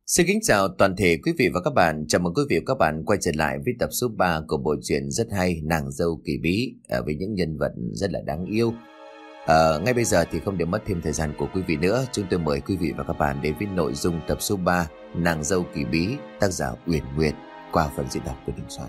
Xin kính chào toàn thể quý vị và các bạn. Chào mừng quý vị và các bạn quay trở lại với tập số 3 của bộ truyện rất hay Nàng dâu kỳ bí với những nhân vật rất là đáng yêu. Ngay bây giờ thì không để mất thêm thời gian của quý vị nữa, chúng tôi mời quý vị và các bạn đến với nội dung tập số 3 Nàng dâu kỳ bí, tác giả Uyển Nguyệt qua phần diễn đọc của Đình Soạn.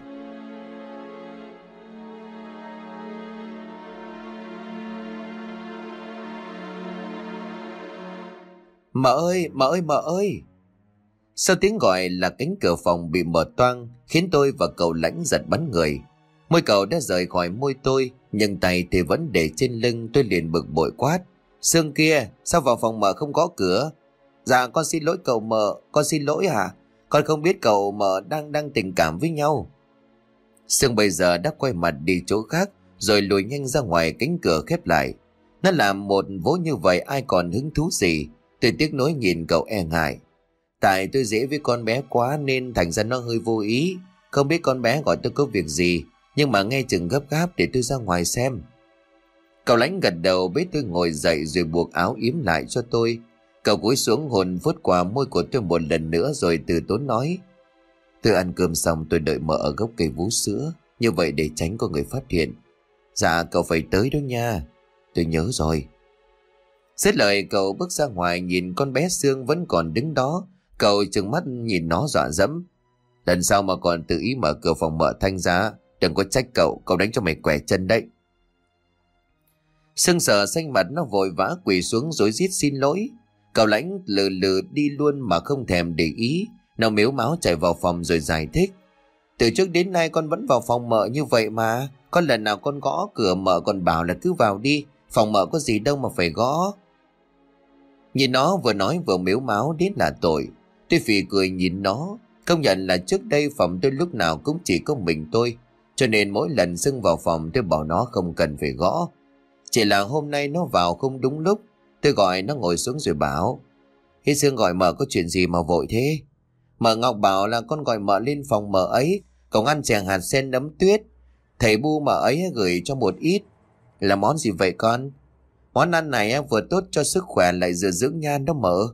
Mợ ơi, mợ ơi, mợ ơi! Sau tiếng gọi là cánh cửa phòng bị mở toang, khiến tôi và cậu Lãnh giật bắn người. Môi cậu đã rời khỏi môi tôi, nhưng tay thì vẫn để trên lưng. Tôi liền bực bội quát: Sương kia, sao vào phòng mợ không có cửa? Dạ con xin lỗi cậu mợ, con xin lỗi hả? Con không biết cậu mợ đang tình cảm với nhau. Sương bây giờ đã quay mặt đi chỗ khác, rồi lùi nhanh ra ngoài, cánh cửa khép lại. Nó làm một vố như vậy ai còn hứng thú gì. Tôi tiếc nuối nhìn cậu e ngại. Tại tôi dễ với con bé quá nên thành ra nó hơi vô ý. Không biết con bé gọi tôi có việc gì, nhưng mà nghe chừng gấp gáp để tôi ra ngoài xem. Cậu Lãnh gật đầu bế tôi ngồi dậy rồi buộc áo yếm lại cho tôi. Cậu cúi xuống hôn vuốt qua môi của tôi một lần nữa rồi từ tốn nói: Tôi ăn cơm xong tôi đợi mợ ở gốc cây vú sữa, như vậy để tránh có người phát hiện. Dạ cậu phải tới đó nha. Tôi nhớ rồi. Dứt lời cậu bước ra ngoài, nhìn con bé Sương vẫn còn đứng đó. Cậu trừng mắt nhìn nó dọa dẫm: Lần sau mà còn tự ý mở cửa phòng mợ Thanh ra, đừng có trách cậu đánh cho mày quẻ chân đấy. Sương sợ xanh mặt, nó vội vã quỳ xuống rối rít xin lỗi. Cậu Lãnh lừ lừ đi luôn mà không thèm để ý. Nó mếu máo chạy vào phòng rồi giải thích: Từ trước đến nay con vẫn vào phòng mợ như vậy mà. Con lần nào con gõ cửa mợ còn bảo là cứ vào đi, phòng mợ có gì đâu mà phải gõ. Nhìn nó vừa nói vừa mếu máo đến là tội. Tôi phì cười nhìn nó. Công nhận là trước đây phòng tôi lúc nào cũng chỉ có mình tôi, cho nên mỗi lần Sương vào phòng tôi bảo nó không cần phải gõ. Chỉ là hôm nay nó vào không đúng lúc. Tôi gọi nó ngồi xuống rồi bảo: Thế Sương gọi mợ có chuyện gì mà vội thế? Mợ Ngọc bảo là con gọi mợ lên phòng mợ ấy, cậu ăn chè hạt sen nấm tuyết. Thầy bu mợ ấy gửi cho một ít. Là món gì vậy con? Món ăn này vừa tốt cho sức khỏe lại vừa dưỡng nhan đó mợ.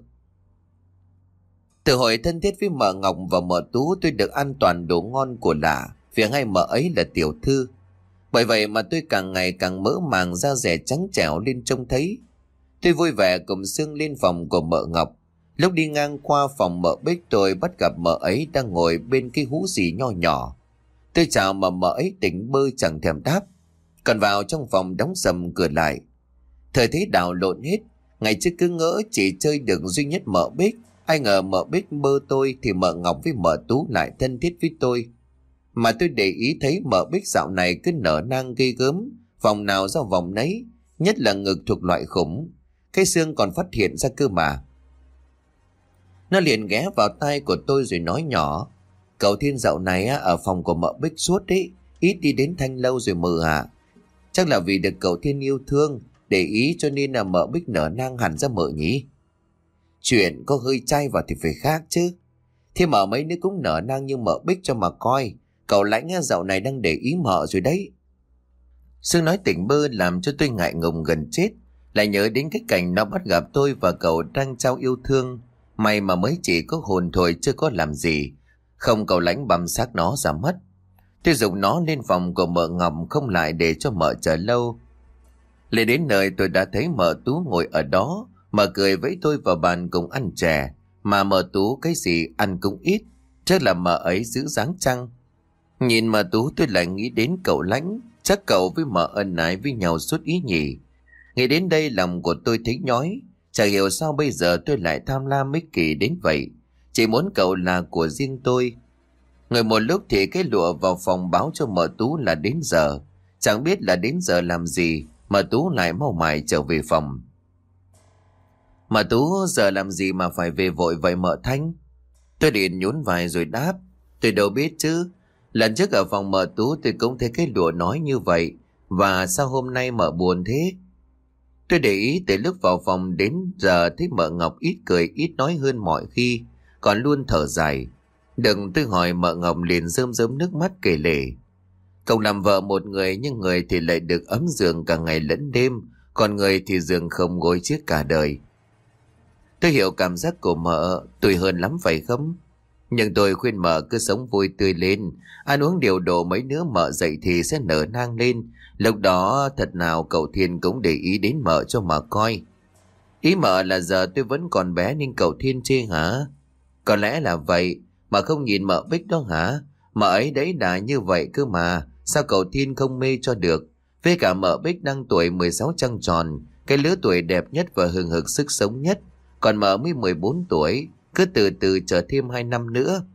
Từ hồi thân thiết với mợ Ngọc và mợ Tú, tôi được ăn toàn đồ ngon của lạ, vì hai mợ ấy là tiểu thư. Bởi vậy mà tôi càng ngày càng mỡ màng, da dẻ trắng trẻo lên trông thấy. Tôi vui vẻ cùng Sương lên phòng của mợ Ngọc. Lúc đi ngang qua phòng mợ Bích, tôi bắt gặp mợ ấy đang ngồi bên cái hũ xì nho nhỏ. Tôi chào mà mợ ấy tỉnh bơ chẳng thèm đáp, còn vào trong phòng đóng sầm cửa lại. Thời thế đảo lộn hết. Ngày trước cứ ngỡ chỉ chơi được duy nhất mợ Bích, ai ngờ mợ Bích bơ tôi thì mợ Ngọc với mợ Tú lại thân thiết với tôi. Mà tôi để ý thấy mợ Bích dạo này cứ nở nang ghê gớm, vòng nào ra vòng nấy, nhất là ngực thuộc loại khủng. Cái xương còn phát hiện ra cơ mà. Nó liền ghé vào tai của tôi rồi nói nhỏ: Cậu Thiên dạo này ở phòng của mợ Bích suốt đấy, ít đi đến Thanh lâu rồi mợ à. Chắc là vì được cậu Thiên yêu thương, để ý cho nên là mợ Bích nở nang hẳn ra mợ nhỉ. Chuyện có hơi chay vào thì phải khác chứ. Thế mà mấy đứa cũng nở nang như mợ Bích cho mà coi. Cậu Lãnh dạo này đang để ý mợ rồi đấy. Sương nói tỉnh bơ làm cho tôi ngại ngùng gần chết. Lại nhớ đến cái cảnh nó bắt gặp tôi và cậu đang trao yêu thương. May mà mới chỉ có hồn thôi chưa có làm gì, không cậu Lãnh băm xác nó ra mất. Tôi giục nó lên phòng của mợ Ngọc, không lại để cho mợ chờ lâu. Lên đến nơi tôi đã thấy mợ Tú ngồi ở đó. Mợ cười với tôi vào bàn cùng ăn chè. Mà mợ Tú cái gì ăn cũng ít, chắc là mợ ấy giữ dáng chăng. Nhìn mợ Tú tôi lại nghĩ đến cậu Lãnh. Chắc cậu với mợ ân ái với nhau suốt ý nhỉ. Nghĩ đến đây lòng của tôi thấy nhói. Chả hiểu sao bây giờ tôi lại tham lam ích kỷ đến vậy. Chỉ muốn cậu là của riêng tôi. Ngồi một lúc thì cái lụa vào phòng báo cho mợ Tú là đến giờ. Chẳng biết là đến giờ làm gì, mợ Tú lại mau mải trở về phòng. Mợ Tú giờ làm gì mà phải về vội vậy mợ Thanh? Tôi điện nhún vai rồi đáp: Tôi đâu biết chứ. Lần trước ở phòng mợ Tú tôi cũng thấy cái lụa nói như vậy. Và sao hôm nay mợ buồn thế? Tôi để ý từ lúc vào phòng đến giờ thấy mợ Ngọc ít cười ít nói hơn mọi khi, còn luôn thở dài. Đừng tôi hỏi mợ Ngọc liền rơm rớm nước mắt kể lể. Cậu làm vợ một người, nhưng người thì lại được ấm giường cả ngày lẫn đêm, còn người thì giường không gối chiếc cả đời. Tôi hiểu cảm giác của mợ, tủi hơn lắm phải không? Nhưng tôi khuyên mợ cứ sống vui tươi lên, ăn uống điều độ mấy đứa mợ dậy thì sẽ nở nang lên. Lúc đó thật nào cậu Thiên cũng để ý đến mợ cho mà coi. Ý mợ là giờ tôi vẫn còn bé nên cậu Thiên chê hả? Có lẽ là vậy, mà không nhìn mợ Bích đó hả? Mợ ấy đấy đã như vậy cơ mà, sao cậu Thiên không mê cho được? Với cả mợ Bích đang tuổi 16 trăng tròn, cái lứa tuổi đẹp nhất và hừng hực sức sống nhất. Còn mợ mới 14 tuổi, cứ từ từ chờ thêm 2 năm nữa.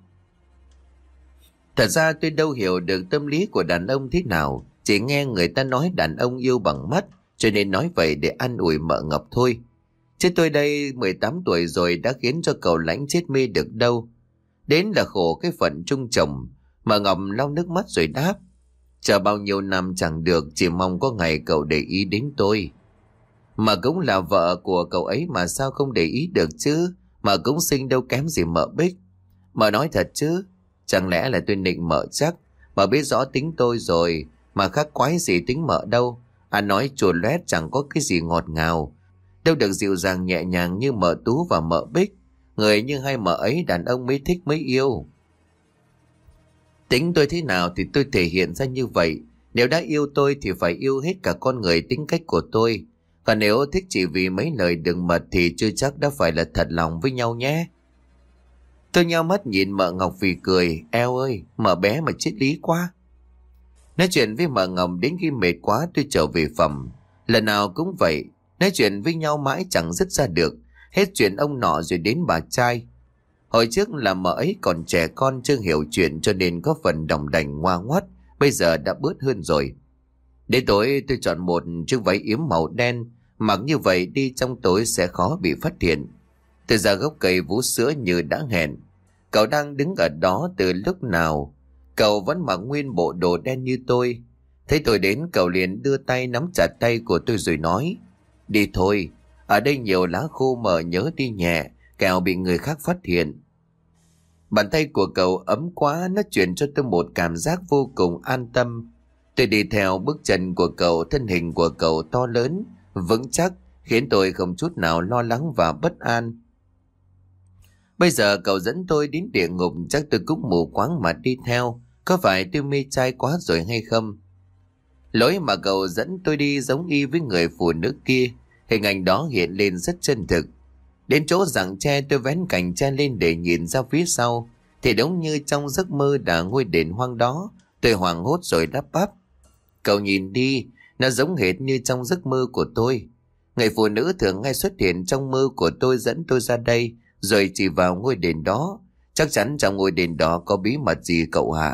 Thật ra tôi đâu hiểu được tâm lý của đàn ông thế nào, chỉ nghe người ta nói đàn ông yêu bằng mắt, cho nên nói vậy để an ủi mợ Ngọc thôi. Chứ tôi đây 18 tuổi rồi đã khiến cho cậu Lãnh chết mê được đâu. Đến là khổ cái phận chung chồng. Mợ Ngọc lau nước mắt rồi đáp: chờ bao nhiêu năm chẳng được, chỉ mong có ngày cậu để ý đến tôi. Mà cũng là vợ của cậu ấy mà sao không để ý được chứ, mà cũng xinh đâu kém gì mợ Bích. Mợ nói thật chứ, chẳng lẽ là tôi nịnh mợ chắc, mà biết rõ tính tôi rồi, mà khác quái gì tính mợ đâu. Nói chuồn loét chẳng có cái gì ngọt ngào, đâu được dịu dàng nhẹ nhàng như mợ Tú và mợ Bích. Người như hai mợ ấy đàn ông mới thích mới yêu. Tính tôi thế nào thì tôi thể hiện ra như vậy. Nếu đã yêu tôi thì phải yêu hết cả con người tính cách của tôi. Còn nếu thích chỉ vì mấy lời đừng mật thì chưa chắc đã phải là thật lòng với nhau nhé. Tôi nhao mắt nhìn mợ Ngọc vì cười. Eo ơi, mợ bé mà triết lý quá. Nói chuyện với mợ Ngọc đến khi mệt quá tôi trở về phòng. Lần nào cũng vậy, nói chuyện với nhau mãi chẳng dứt ra được. Hết chuyện ông nọ rồi đến bà trai. Hồi trước là mợ ấy còn trẻ con chưa hiểu chuyện cho nên có phần đòng đành ngoa ngoắt, bây giờ đã bớt hơn rồi. Đến tối tôi chọn một chiếc váy yếm màu đen, mặc như vậy đi trong tối sẽ khó bị phát hiện. Từ ra gốc cây vú sữa như đã hẹn. Cậu đang đứng ở đó từ lúc nào. Cậu vẫn mặc nguyên bộ đồ đen như tôi. Thấy tôi đến cậu liền đưa tay nắm chặt tay của tôi rồi nói: đi thôi, ở đây nhiều lá khô mờ nhớ đi nhẹ, kẻo bị người khác phát hiện. Bàn tay của cậu ấm quá, nó truyền cho tôi một cảm giác vô cùng an tâm. Tôi đi theo bước chân của cậu, thân hình của cậu to lớn, vững chắc, khiến tôi không chút nào lo lắng và bất an. Bây giờ cậu dẫn tôi đến địa ngục, chắc tôi cũng mù quáng mà đi theo. Có phải tôi mê trai quá rồi hay không? Lối mà cậu dẫn tôi đi giống y với người phụ nữ kia. Hình ảnh đó hiện lên rất chân thực. Đến chỗ rặng tre tôi vén cành tre lên để nhìn ra phía sau, thì đúng như trong giấc mơ đã ngôi đền hoang đó. Tôi hoảng hốt rồi đáp bắp: cậu nhìn đi, nó giống hệt như trong giấc mơ của tôi. Người phụ nữ thường hay xuất hiện trong mơ của tôi dẫn tôi ra đây, rồi chỉ vào ngôi đền đó. Chắc chắn trong ngôi đền đó có bí mật gì cậu ạ.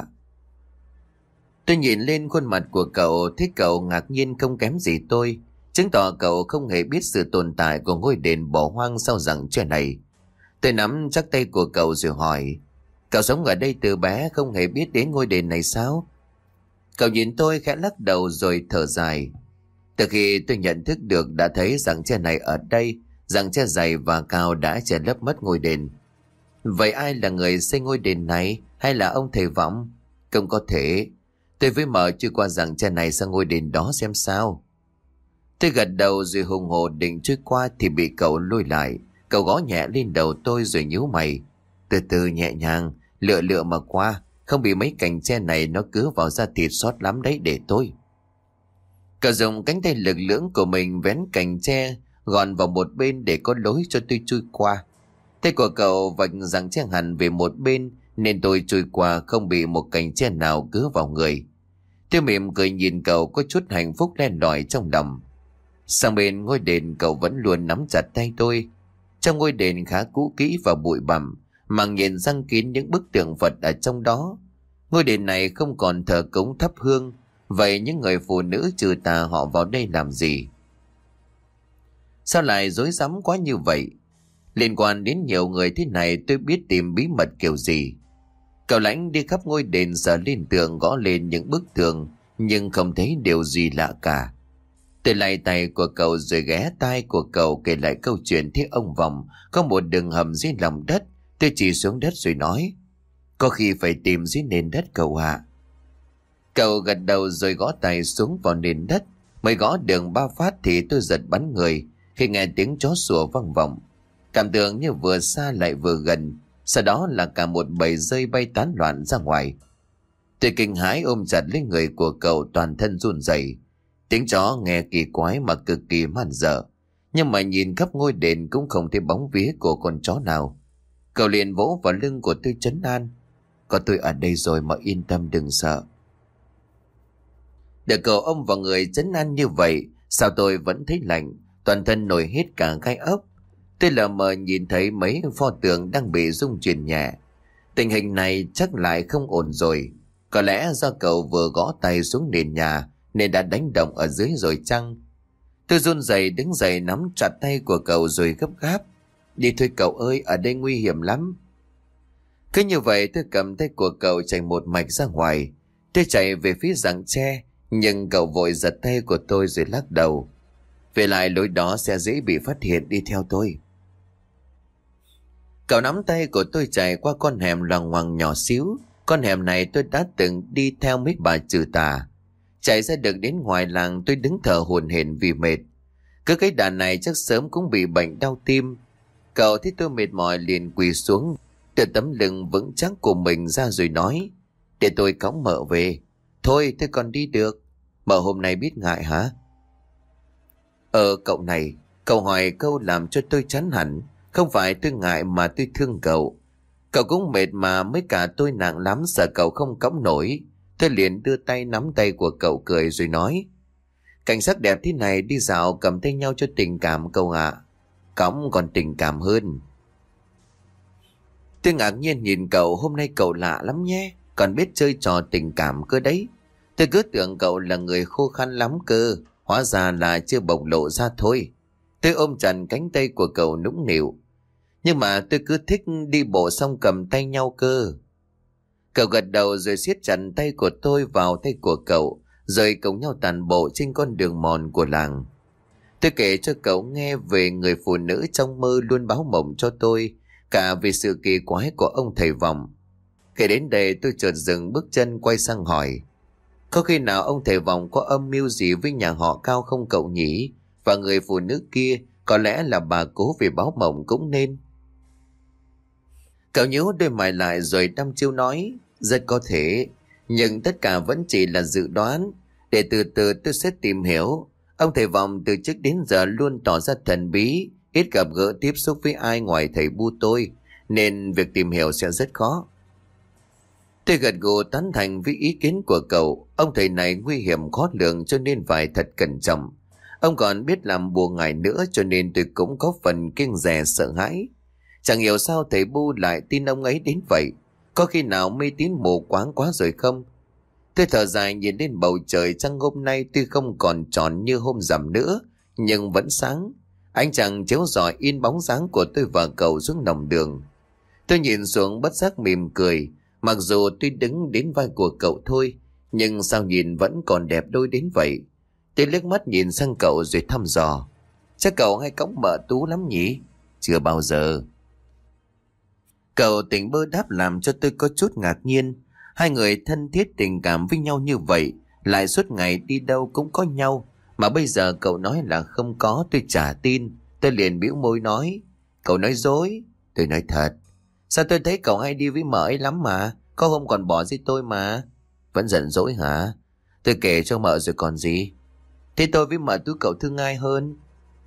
Tôi nhìn lên khuôn mặt của cậu, thấy cậu ngạc nhiên không kém gì tôi, chứng tỏ cậu không hề biết sự tồn tại của ngôi đền bỏ hoang sau rằng chuyện này. Tôi nắm chắc tay của cậu rồi hỏi: cậu sống ở đây từ bé không hề biết đến ngôi đền này sao? Cậu nhìn tôi khẽ lắc đầu rồi thở dài. Từ khi tôi nhận thức được đã thấy rằng tre này ở đây, rằng tre dày và cao đã che lấp mất ngôi đền. Vậy ai là người xây ngôi đền này, hay là ông thầy Vọng? Không có thể. Tôi với mợ chưa qua rằng tre này sang ngôi đền đó xem sao. Tôi gật đầu rồi hùng hồ định trôi qua thì bị cậu lôi lại. Cậu gõ nhẹ lên đầu tôi rồi nhíu mày: từ từ nhẹ nhàng, lựa lựa mà qua, không bị mấy cành tre này nó cứa vào da thịt sót lắm đấy, để tôi. Cậu dùng cánh tay lực lưỡng của mình vén cành tre gọn vào một bên để có lối cho tôi chui qua. Tay của cậu vạch rằng tre hẳn về một bên nên tôi chui qua không bị một cành tre nào cứa vào người. Tôi mỉm cười nhìn cậu có chút hạnh phúc len lỏi trong lòng. Sang bên ngôi đền cậu vẫn luôn nắm chặt tay tôi. Trong ngôi đền khá cũ kỹ và bụi bặm, màng nhện răng kín những bức tượng Phật ở trong đó. Ngôi đền này không còn thờ cúng thắp hương. Vậy những người phụ nữ trừ tà họ vào đây làm gì? Sao lại rối rắm quá như vậy? Liên quan đến nhiều người thế này tôi biết tìm bí mật kiểu gì. Cậu Lãnh đi khắp ngôi đền sờ lên tường gõ lên những bức tường, nhưng không thấy điều gì lạ cả. Tôi lay tay của cậu rồi ghé tai của cậu kể lại câu chuyện thiết ông Vọng có một đường hầm dưới lòng đất. Tôi chỉ xuống đất rồi nói: có khi phải tìm dưới nền đất cậu ạ. Cậu gật đầu rồi gõ tay xuống vào nền đất. Mới gõ đường 3 phát thì tôi giật bắn người khi nghe tiếng chó sủa vang vọng. Cảm tưởng như vừa xa lại vừa gần, sau đó là cả một bầy dơi bay tán loạn ra ngoài. Tôi kinh hãi ôm chặt lấy người của cậu, toàn thân run rẩy. Tiếng chó nghe kỳ quái mà cực kỳ man dợ, nhưng mà nhìn khắp ngôi đền cũng không thấy bóng vía của con chó nào. Cậu liền vỗ vào lưng của tôi trấn an: "Có tôi ở đây rồi mà, yên tâm đừng sợ." Được cậu ôm vào người trấn an như vậy, sao tôi vẫn thấy lạnh, toàn thân nổi hết cả gai ốc. Tôi lờ mờ nhìn thấy mấy pho tượng đang bị rung chuyển nhẹ. Tình hình này chắc lại không ổn rồi. Có lẽ do cậu vừa gõ tay xuống nền nhà nên đã đánh động ở dưới rồi chăng? Tôi run rẩy đứng dậy nắm chặt tay của cậu rồi gấp gáp: "Đi thôi cậu ơi, ở đây nguy hiểm lắm." Cứ như vậy tôi cầm tay của cậu chạy một mạch ra ngoài. Tôi chạy về phía rặng tre, nhưng cậu vội giật tay của tôi rồi lắc đầu: "Về lại lối đó sẽ dễ bị phát hiện, đi theo tôi." Cậu nắm tay của tôi chạy qua con hẻm loằng ngoằng nhỏ xíu. Con hẻm này tôi đã từng đi theo mấy bà trừ tà. Chạy ra được đến ngoài làng, tôi đứng thở hổn hển vì mệt. Cứ cái đàn này chắc sớm cũng bị bệnh đau tim. Cậu thấy tôi mệt mỏi liền quỳ xuống, đưa tấm lưng vững chắc của mình ra rồi nói: "Để tôi cõng mợ về." "Thôi tôi còn đi được. Mợ hôm nay biết ngại hả?" Cậu này, cậu hỏi câu làm cho tôi chán hẳn. Không phải tôi ngại mà tôi thương cậu. Cậu cũng mệt mà, mấy cả tôi nặng lắm, sợ cậu không cõng nổi. Tôi liền đưa tay nắm tay của cậu cười rồi nói: "Cảnh sắc đẹp thế này đi dạo cầm tay nhau cho tình cảm cậu ạ. Cõng còn tình cảm hơn." Tôi ngạc nhiên nhìn cậu, hôm nay cậu lạ lắm nhé, còn biết chơi trò tình cảm cơ đấy. Tôi cứ tưởng cậu là người khô khan lắm cơ, hóa ra là chưa bộc lộ ra thôi. Tôi ôm chặt cánh tay của cậu nũng nịu: "Nhưng mà tôi cứ thích đi bộ xong cầm tay nhau cơ." Cậu gật đầu rồi siết chặt tay của tôi vào tay của cậu, rồi cùng nhau tàn bộ trên con đường mòn của làng. Tôi kể cho cậu nghe về người phụ nữ trong mơ luôn báo mộng cho tôi, cả về sự kỳ quái của ông thầy vọng. Kể đến đây tôi chợt dừng bước chân quay sang hỏi: "Có khi nào ông thầy vọng có âm mưu gì với nhà họ Cao không cậu nhỉ? Và người phụ nữ kia có lẽ là bà cố về báo mộng cũng nên." Cậu nhíu đôi mày lại rồi đăm chiêu nói: "Rất có thể, nhưng tất cả vẫn chỉ là dự đoán. Để từ từ tôi sẽ tìm hiểu. Ông thầy vọng từ trước đến giờ luôn tỏ ra thần bí, ít gặp gỡ tiếp xúc với ai ngoài thầy Bu tôi, nên việc tìm hiểu sẽ rất khó." Tôi gật gù tán thành với ý kiến của cậu. Ông thầy này nguy hiểm khó lường cho nên phải thật cẩn trọng. Ông còn biết làm bùa ngải nữa cho nên tôi cũng có phần kiêng dè sợ hãi. Chẳng hiểu sao thầy Bu lại tin ông ấy đến vậy. Có khi nào mê tín mù quáng quá rồi không? Tôi thở dài nhìn lên bầu trời, trăng hôm nay tuy không còn tròn như hôm rằm nữa, nhưng vẫn sáng. Ánh trăng chiếu rọi in bóng dáng của tôi và cậu xuống nòng đường. Tôi nhìn xuống bất giác mỉm cười. Mặc dù tôi đứng đến vai của cậu thôi, nhưng sao nhìn vẫn còn đẹp đôi đến vậy. Tôi liếc mắt nhìn sang cậu rồi thăm dò: "Chắc cậu hay cõng mợ Tú lắm nhỉ?" "Chưa bao giờ." Cậu tỉnh bơ đáp làm cho tôi có chút ngạc nhiên. Hai người thân thiết tình cảm với nhau như vậy, lại suốt ngày đi đâu cũng có nhau, mà bây giờ cậu nói là không có, tôi chả tin. Tôi liền bĩu môi nói: "Cậu nói dối." Tôi nói thật: "Sao tôi thấy cậu hay đi với mợ ấy lắm mà, có hôm còn bỏ với tôi mà." "Vẫn giận dỗi hả?" "Tôi kể cho mợ rồi còn gì." "Thế tôi với mợ Tú cậu thương ai hơn?"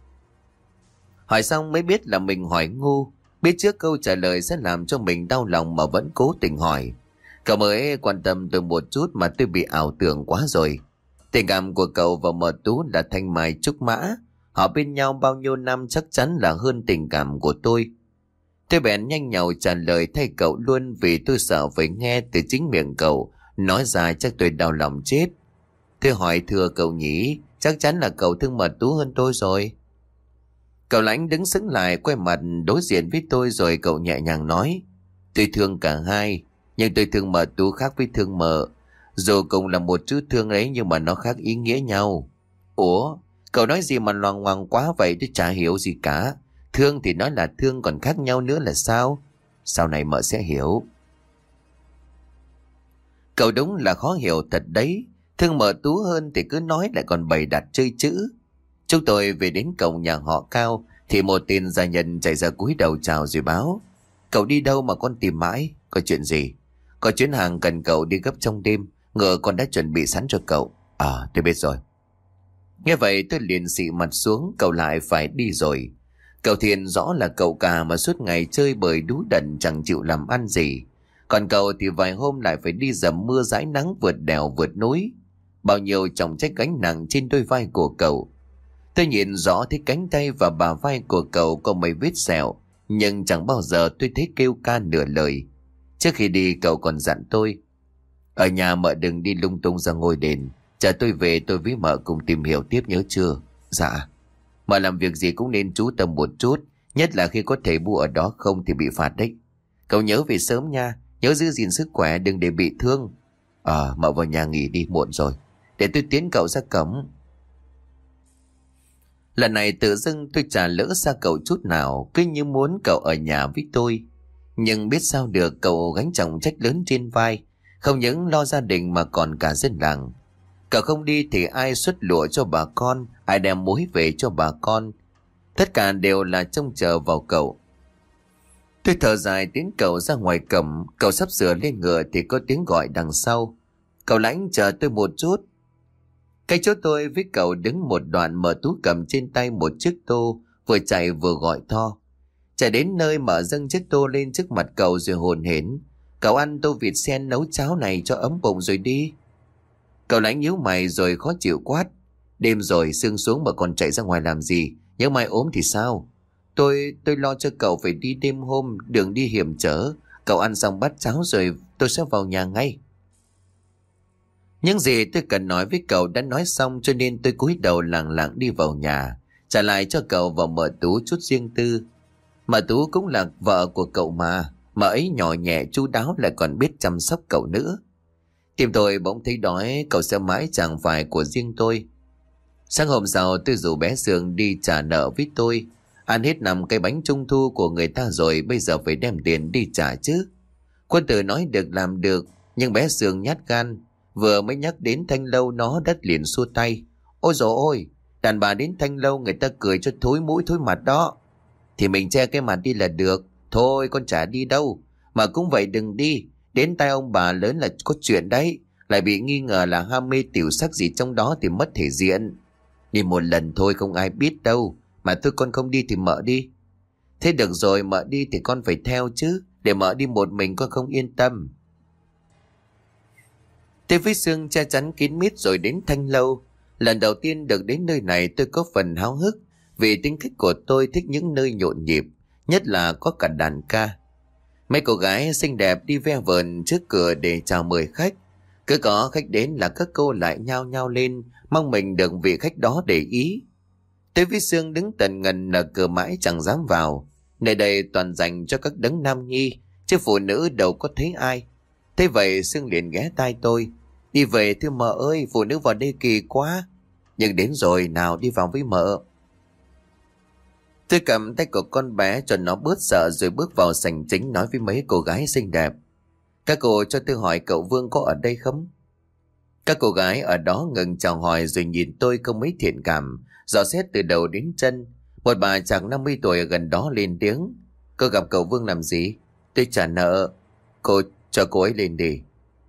Hỏi xong mới biết là mình hỏi ngu. Biết trước câu trả lời sẽ làm cho mình đau lòng mà vẫn cố tình hỏi. Cậu mới quan tâm tôi một chút mà tôi bị ảo tưởng quá rồi. Tình cảm của cậu và mợ Tú là thanh mai trúc mã. Họ bên nhau bao nhiêu năm chắc chắn là hơn tình cảm của tôi. Tôi bèn nhanh nhảu trả lời thay cậu luôn, vì tôi sợ phải nghe từ chính miệng cậu nói ra chắc tôi đau lòng chết. Tôi hỏi: "Thưa cậu nhỉ, chắc chắn là cậu thương mợ Tú hơn tôi rồi." Cậu Lãnh đứng sững lại, quay mặt đối diện với tôi rồi cậu nhẹ nhàng nói: "Tôi thương cả hai, nhưng tôi thương mợ Tú khác với thương mợ. Dù cùng là một chữ thương ấy nhưng mà nó khác ý nghĩa nhau." "Ủa, cậu nói gì mà loằng ngoằng quá vậy, tôi chả hiểu gì cả. Thương thì nói là thương, còn khác nhau nữa là sao?" "Sau này mợ sẽ hiểu." Cậu đúng là khó hiểu thật đấy. Thương mợ Tú hơn thì cứ nói lại còn bày đặt chơi chữ. Chúng tôi về đến cổng nhà họ Cao Thì một tên gia nhân chạy ra cúi đầu chào rồi báo: Cậu đi đâu mà con tìm mãi? Có chuyện gì? Có chuyến hàng cần cậu đi gấp trong đêm, ngựa con đã chuẩn bị sẵn cho cậu. Tôi biết rồi. Nghe vậy tôi liền xị mặt xuống, cậu lại phải đi rồi. Cậu Thiên rõ là cậu cả mà suốt ngày chơi bời đú đần chẳng chịu làm ăn gì. Còn cậu thì vài hôm lại phải đi dầm mưa dãi nắng vượt đèo vượt núi. Bao nhiêu trọng trách gánh nặng trên đôi vai của cậu. Tôi nhìn rõ thấy cánh tay và bả vai của cậu có mấy vết sẹo, nhưng chẳng bao giờ tôi thấy kêu ca nửa lời. Trước khi đi cậu còn dặn tôi: Ở nhà mợ đừng đi lung tung ra ngôi đền, chờ tôi về tôi với mợ cùng tìm hiểu tiếp, nhớ chưa? Dạ. Mà làm việc gì cũng nên chú tâm một chút, nhất là khi có thầy Bu ở đó không thì bị phạt đấy. Cậu nhớ về sớm nha, nhớ giữ gìn sức khỏe đừng để bị thương. Mợ vào nhà nghỉ đi, muộn rồi, để tôi tiến cậu ra cổng. Lần này tự dưng tôi chả lỡ xa cậu chút nào, cứ như muốn cậu ở nhà với tôi. Nhưng biết sao được, cậu gánh trọng trách lớn trên vai, không những lo gia đình mà còn cả dân làng. Cậu không đi thì ai xuất lụa cho bà con, ai đem muối về cho bà con. Tất cả đều là trông chờ vào cậu. Tôi thở dài tiến cậu ra ngoài cổng. Cậu sắp sửa lên ngựa thì có tiếng gọi đằng sau: Cậu Lãnh, chờ tôi một chút. Cái chỗ tôi với cậu đứng một đoạn, mở Tú cầm trên tay một chiếc tô, vừa chạy vừa gọi to. Chạy đến nơi mở dâng chiếc tô lên trước mặt cậu rồi hồn hển: Cậu ăn tô vịt sen nấu cháo này cho ấm bụng rồi đi. Cậu Lãnh nhíu mày rồi khó chịu quát: Đêm rồi sương xuống mà còn chạy ra ngoài làm gì? Nhớ mai ốm thì sao? Tôi lo cho cậu phải đi đêm hôm, đường đi hiểm trở. Cậu ăn xong bát cháo rồi tôi sẽ vào nhà ngay. Những gì tôi cần nói với cậu đã nói xong, cho nên tôi cúi đầu lẳng lặng đi vào nhà, trả lại cho cậu và mợ Tú chút riêng tư. Mợ Tú cũng là vợ của cậu mà ấy nhỏ nhẹ chu đáo lại còn biết chăm sóc cậu nữa. Tim tôi bỗng thấy đói, cậu sẽ mãi chẳng phải của riêng tôi. Sáng hôm sau tôi rủ bé Sương đi trả nợ với tôi. Ăn hết 5 cái bánh trung thu của người ta rồi, bây giờ phải đem tiền đi trả chứ. Quân Tử nói được làm được, nhưng bé Sương nhát gan, vừa mới nhắc đến Thanh Lâu nó đất liền xua tay: Ôi dồi ôi, đàn bà đến Thanh Lâu người ta cười cho thối mũi thối mặt đó. Thì mình che cái mặt đi là được. Thôi con chả đi đâu. Mà cũng vậy đừng đi, đến tay ông bà lớn là có chuyện đấy. Lại bị nghi ngờ là ham mê tiểu sắc gì trong đó thì mất thể diện. Đi một lần thôi không ai biết đâu. Mà thôi con không đi thì mợ đi. Thế được rồi, mợ đi thì con phải theo chứ. Để mợ đi một mình con không yên tâm. Tôi với Sương che chắn kín mít rồi đến Thanh Lâu. Lần đầu tiên được đến nơi này tôi có phần háo hức, vì tính cách của tôi thích những nơi nhộn nhịp, nhất là có cả đàn ca. Mấy cô gái xinh đẹp đi ve vờn trước cửa để chào mời khách. Cứ có khách đến là các cô lại nhao nhao lên, mong mình được vị khách đó để ý. Tôi với Sương đứng tần ngần ở cửa mãi chẳng dám vào. Nơi đây toàn dành cho các đấng nam nhi, chứ phụ nữ đâu có thấy ai. Thế vậy Sương liền ghé tai tôi: Đi về thưa mợ ơi, phụ nữ vào đây kỳ quá. Nhưng đến rồi, nào đi vào với mợ. Tôi cầm tay của con bé cho nó bớt sợ rồi bước vào sảnh chính, nói với mấy cô gái xinh đẹp: Các cô cho tôi hỏi cậu Vương có ở đây không? Các cô gái ở đó ngừng chào hỏi rồi nhìn tôi không mấy thiện cảm, dò xét từ đầu đến chân. Một bà chàng 50 tuổi ở gần đó lên tiếng: Cô gặp cậu Vương làm gì? Tôi trả nợ. Cô cho cô ấy lên đi.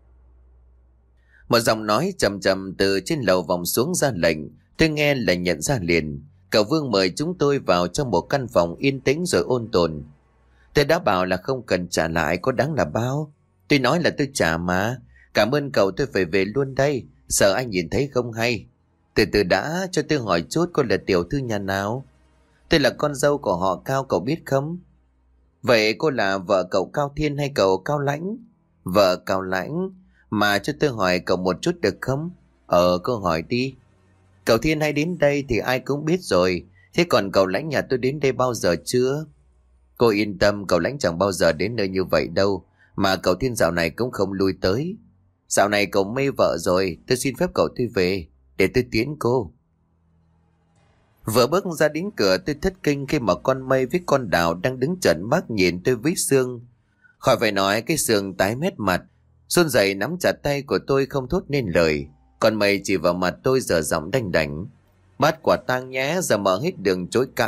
Một giọng nói trầm trầm từ trên lầu vọng xuống ra lệnh. Tôi nghe là nhận ra liền. Cậu Vương mời chúng tôi vào trong một căn phòng yên tĩnh rồi ôn tồn. Tôi đã bảo là không cần trả lại, có đáng là bao. Tôi nói là tôi trả mà. Cảm ơn cậu, tôi phải về luôn đây, sợ anh nhìn thấy không hay. Từ từ đã, cho tôi hỏi chút, cô là tiểu thư nhà nào? Tôi là con dâu của họ Cao, cậu biết không? Vậy cô là vợ cậu Cao Thiên hay cậu Cao Lãnh? Vợ Cao Lãnh. Mà cho tôi hỏi cậu một chút được không? Cô hỏi đi. Cậu Thiên hay đến đây thì ai cũng biết rồi. Thế còn cậu Lãnh nhà tôi đến đây bao giờ chưa? Cô yên tâm, cậu Lãnh chẳng bao giờ đến nơi như vậy đâu. Mà cậu Thiên dạo này cũng không lui tới. Dạo này cậu mê vợ rồi. Tôi xin phép cậu tôi về, để tôi tiễn cô. Vừa bước ra đến cửa tôi thất kinh khi mà con Mây với con Đào đang đứng trợn mắt nhìn tôi với Sương. Khỏi phải nói, cái Sương tái mét mặt, run rẩy nắm chặt tay của tôi không thốt nên lời. Còn Mây chỉ vào mặt tôi giở giọng đanh đảnh: Bắt quả tang nhé, giờ mở hết đường chối cãi.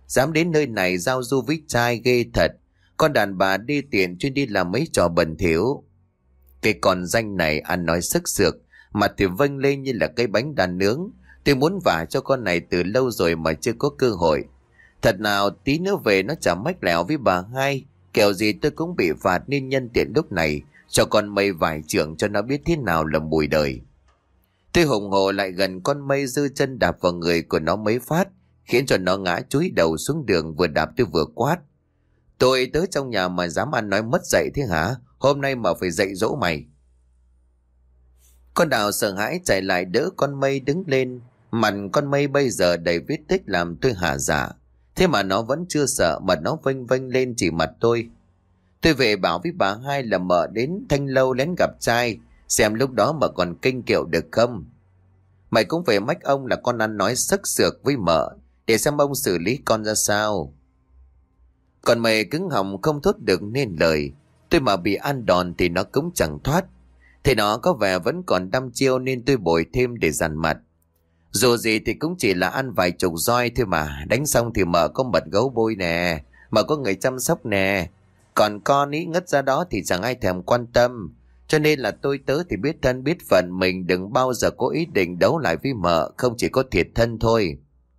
Dám đến nơi này giao du với trai ghê thật. Con đàn bà đi tiền chuyên đi làm mấy trò bẩn thỉu. Cái con danh này ăn nói sức sược, mặt thì vênh lên như là cây bánh đàn nướng. Tôi muốn vả cho con này từ lâu rồi mà chưa có cơ hội. Thật nào tí nữa về nó chả mách lẻo với bà hai. Kẻo gì tôi cũng bị phạt, nên nhân tiện lúc này cho con Mây vài trưởng cho nó biết thế nào là mùi đời. Tôi hùng hổ lại gần con Mây, giơ chân đạp vào người của nó mấy phát, khiến cho nó ngã chúi đầu xuống đường. Vừa đạp tôi vừa quát: tôi tớ trong nhà mà dám ăn nói mất dạy thế hả? Hôm nay mà phải dạy dỗ mày. Con Đào sợ hãi chạy lại đỡ con Mây đứng lên. Mặt con Mây bây giờ đầy vết tích làm tôi hả dạ. Thế mà nó vẫn chưa sợ, mà nó vênh vênh lên chỉ mặt tôi. Tôi về bảo với bà hai là mợ đến Thanh Lâu lén gặp trai, xem lúc đó mợ còn kinh kiệu được không. Mày cũng về mách ông là con ăn nói sắc sược với mợ, để xem ông xử lý con ra sao. Còn mày cứng họng không thốt được nên lời. Tôi mà bị ăn đòn thì nó cũng chẳng thoát. Thì nó có vẻ vẫn còn đăm chiêu nên tôi bồi thêm để dằn mặt. Dù gì thì cũng chỉ là ăn vài chục roi thôi mà. Đánh xong thì mợ có mật gấu bôi nè, mợ có người chăm sóc nè. Còn con ý ngất ra đó thì chẳng ai thèm quan tâm. Cho nên là tôi tớ thì biết thân biết phận mình, đừng bao giờ có ý định đấu lại với mợ, không chỉ có thiệt thân thôi.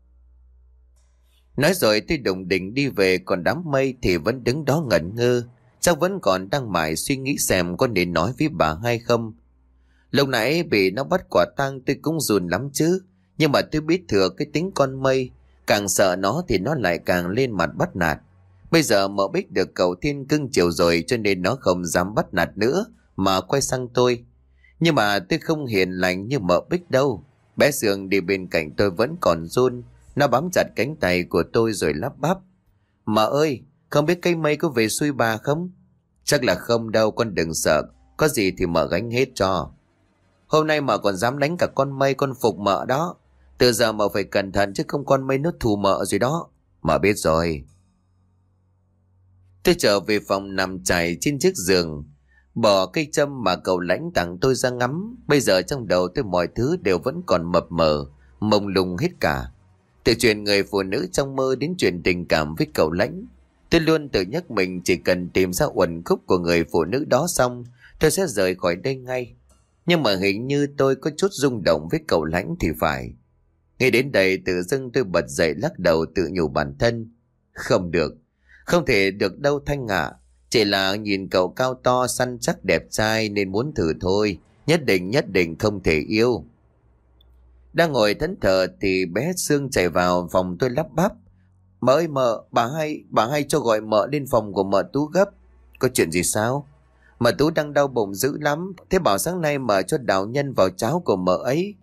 Nói rồi tôi đùng đỉnh đi về, còn đám Mây thì vẫn đứng đó ngẩn ngơ. Chắc vẫn còn đang mải suy nghĩ xem có nên nói với bà hay không. Lúc nãy bị nó bắt quả tang tôi cũng run lắm chứ. Nhưng mà tôi biết thừa cái tính con Mây, càng sợ nó thì nó lại càng lên mặt bắt nạt. Bây giờ mợ Bích được cậu Thiên cưng chiều rồi, cho nên nó không dám bắt nạt nữa mà quay sang tôi. Nhưng mà tôi không hiền lành như mợ Bích đâu. Bé Sương đi bên cạnh tôi vẫn còn run. Nó bám chặt cánh tay của tôi rồi lắp bắp: mợ ơi, không biết cây Mây có về xui bà không? Chắc là không đâu, con đừng sợ. Có gì thì mợ gánh hết cho. Hôm nay mợ còn dám đánh cả con Mây, con phục mợ đó. Từ giờ mợ phải cẩn thận chứ không con Mây nó thù mợ rồi đó. Mợ biết rồi. Tôi trở về phòng nằm chải trên chiếc giường, bỏ cây châm mà cậu Lãnh tặng tôi ra ngắm. Bây giờ trong đầu tôi mọi thứ đều vẫn còn mập mờ, mông lung hết cả. Từ chuyện người phụ nữ trong mơ đến chuyện tình cảm với cậu Lãnh, tôi luôn tự nhắc mình chỉ cần tìm ra uẩn khúc của người phụ nữ đó xong, tôi sẽ rời khỏi đây ngay. Nhưng mà hình như tôi có chút rung động với cậu Lãnh thì phải. Ngay đến đây tự dưng tôi bật dậy lắc đầu tự nhủ bản thân: không được, không thể được đâu Thanh ạ. Chỉ là nhìn cậu cao to săn chắc đẹp trai nên muốn thử thôi. Nhất định không thể yêu. Đang ngồi thẫn thờ thì bé Sương chạy vào phòng tôi lắp bắp: mợ ơi mợ, bà hai cho gọi mợ lên phòng của mợ Tú gấp. Có chuyện gì sao? Mợ Tú đang đau bụng dữ lắm. Thế bảo sáng nay mợ cho đào nhân vào cháo của mợ ấy.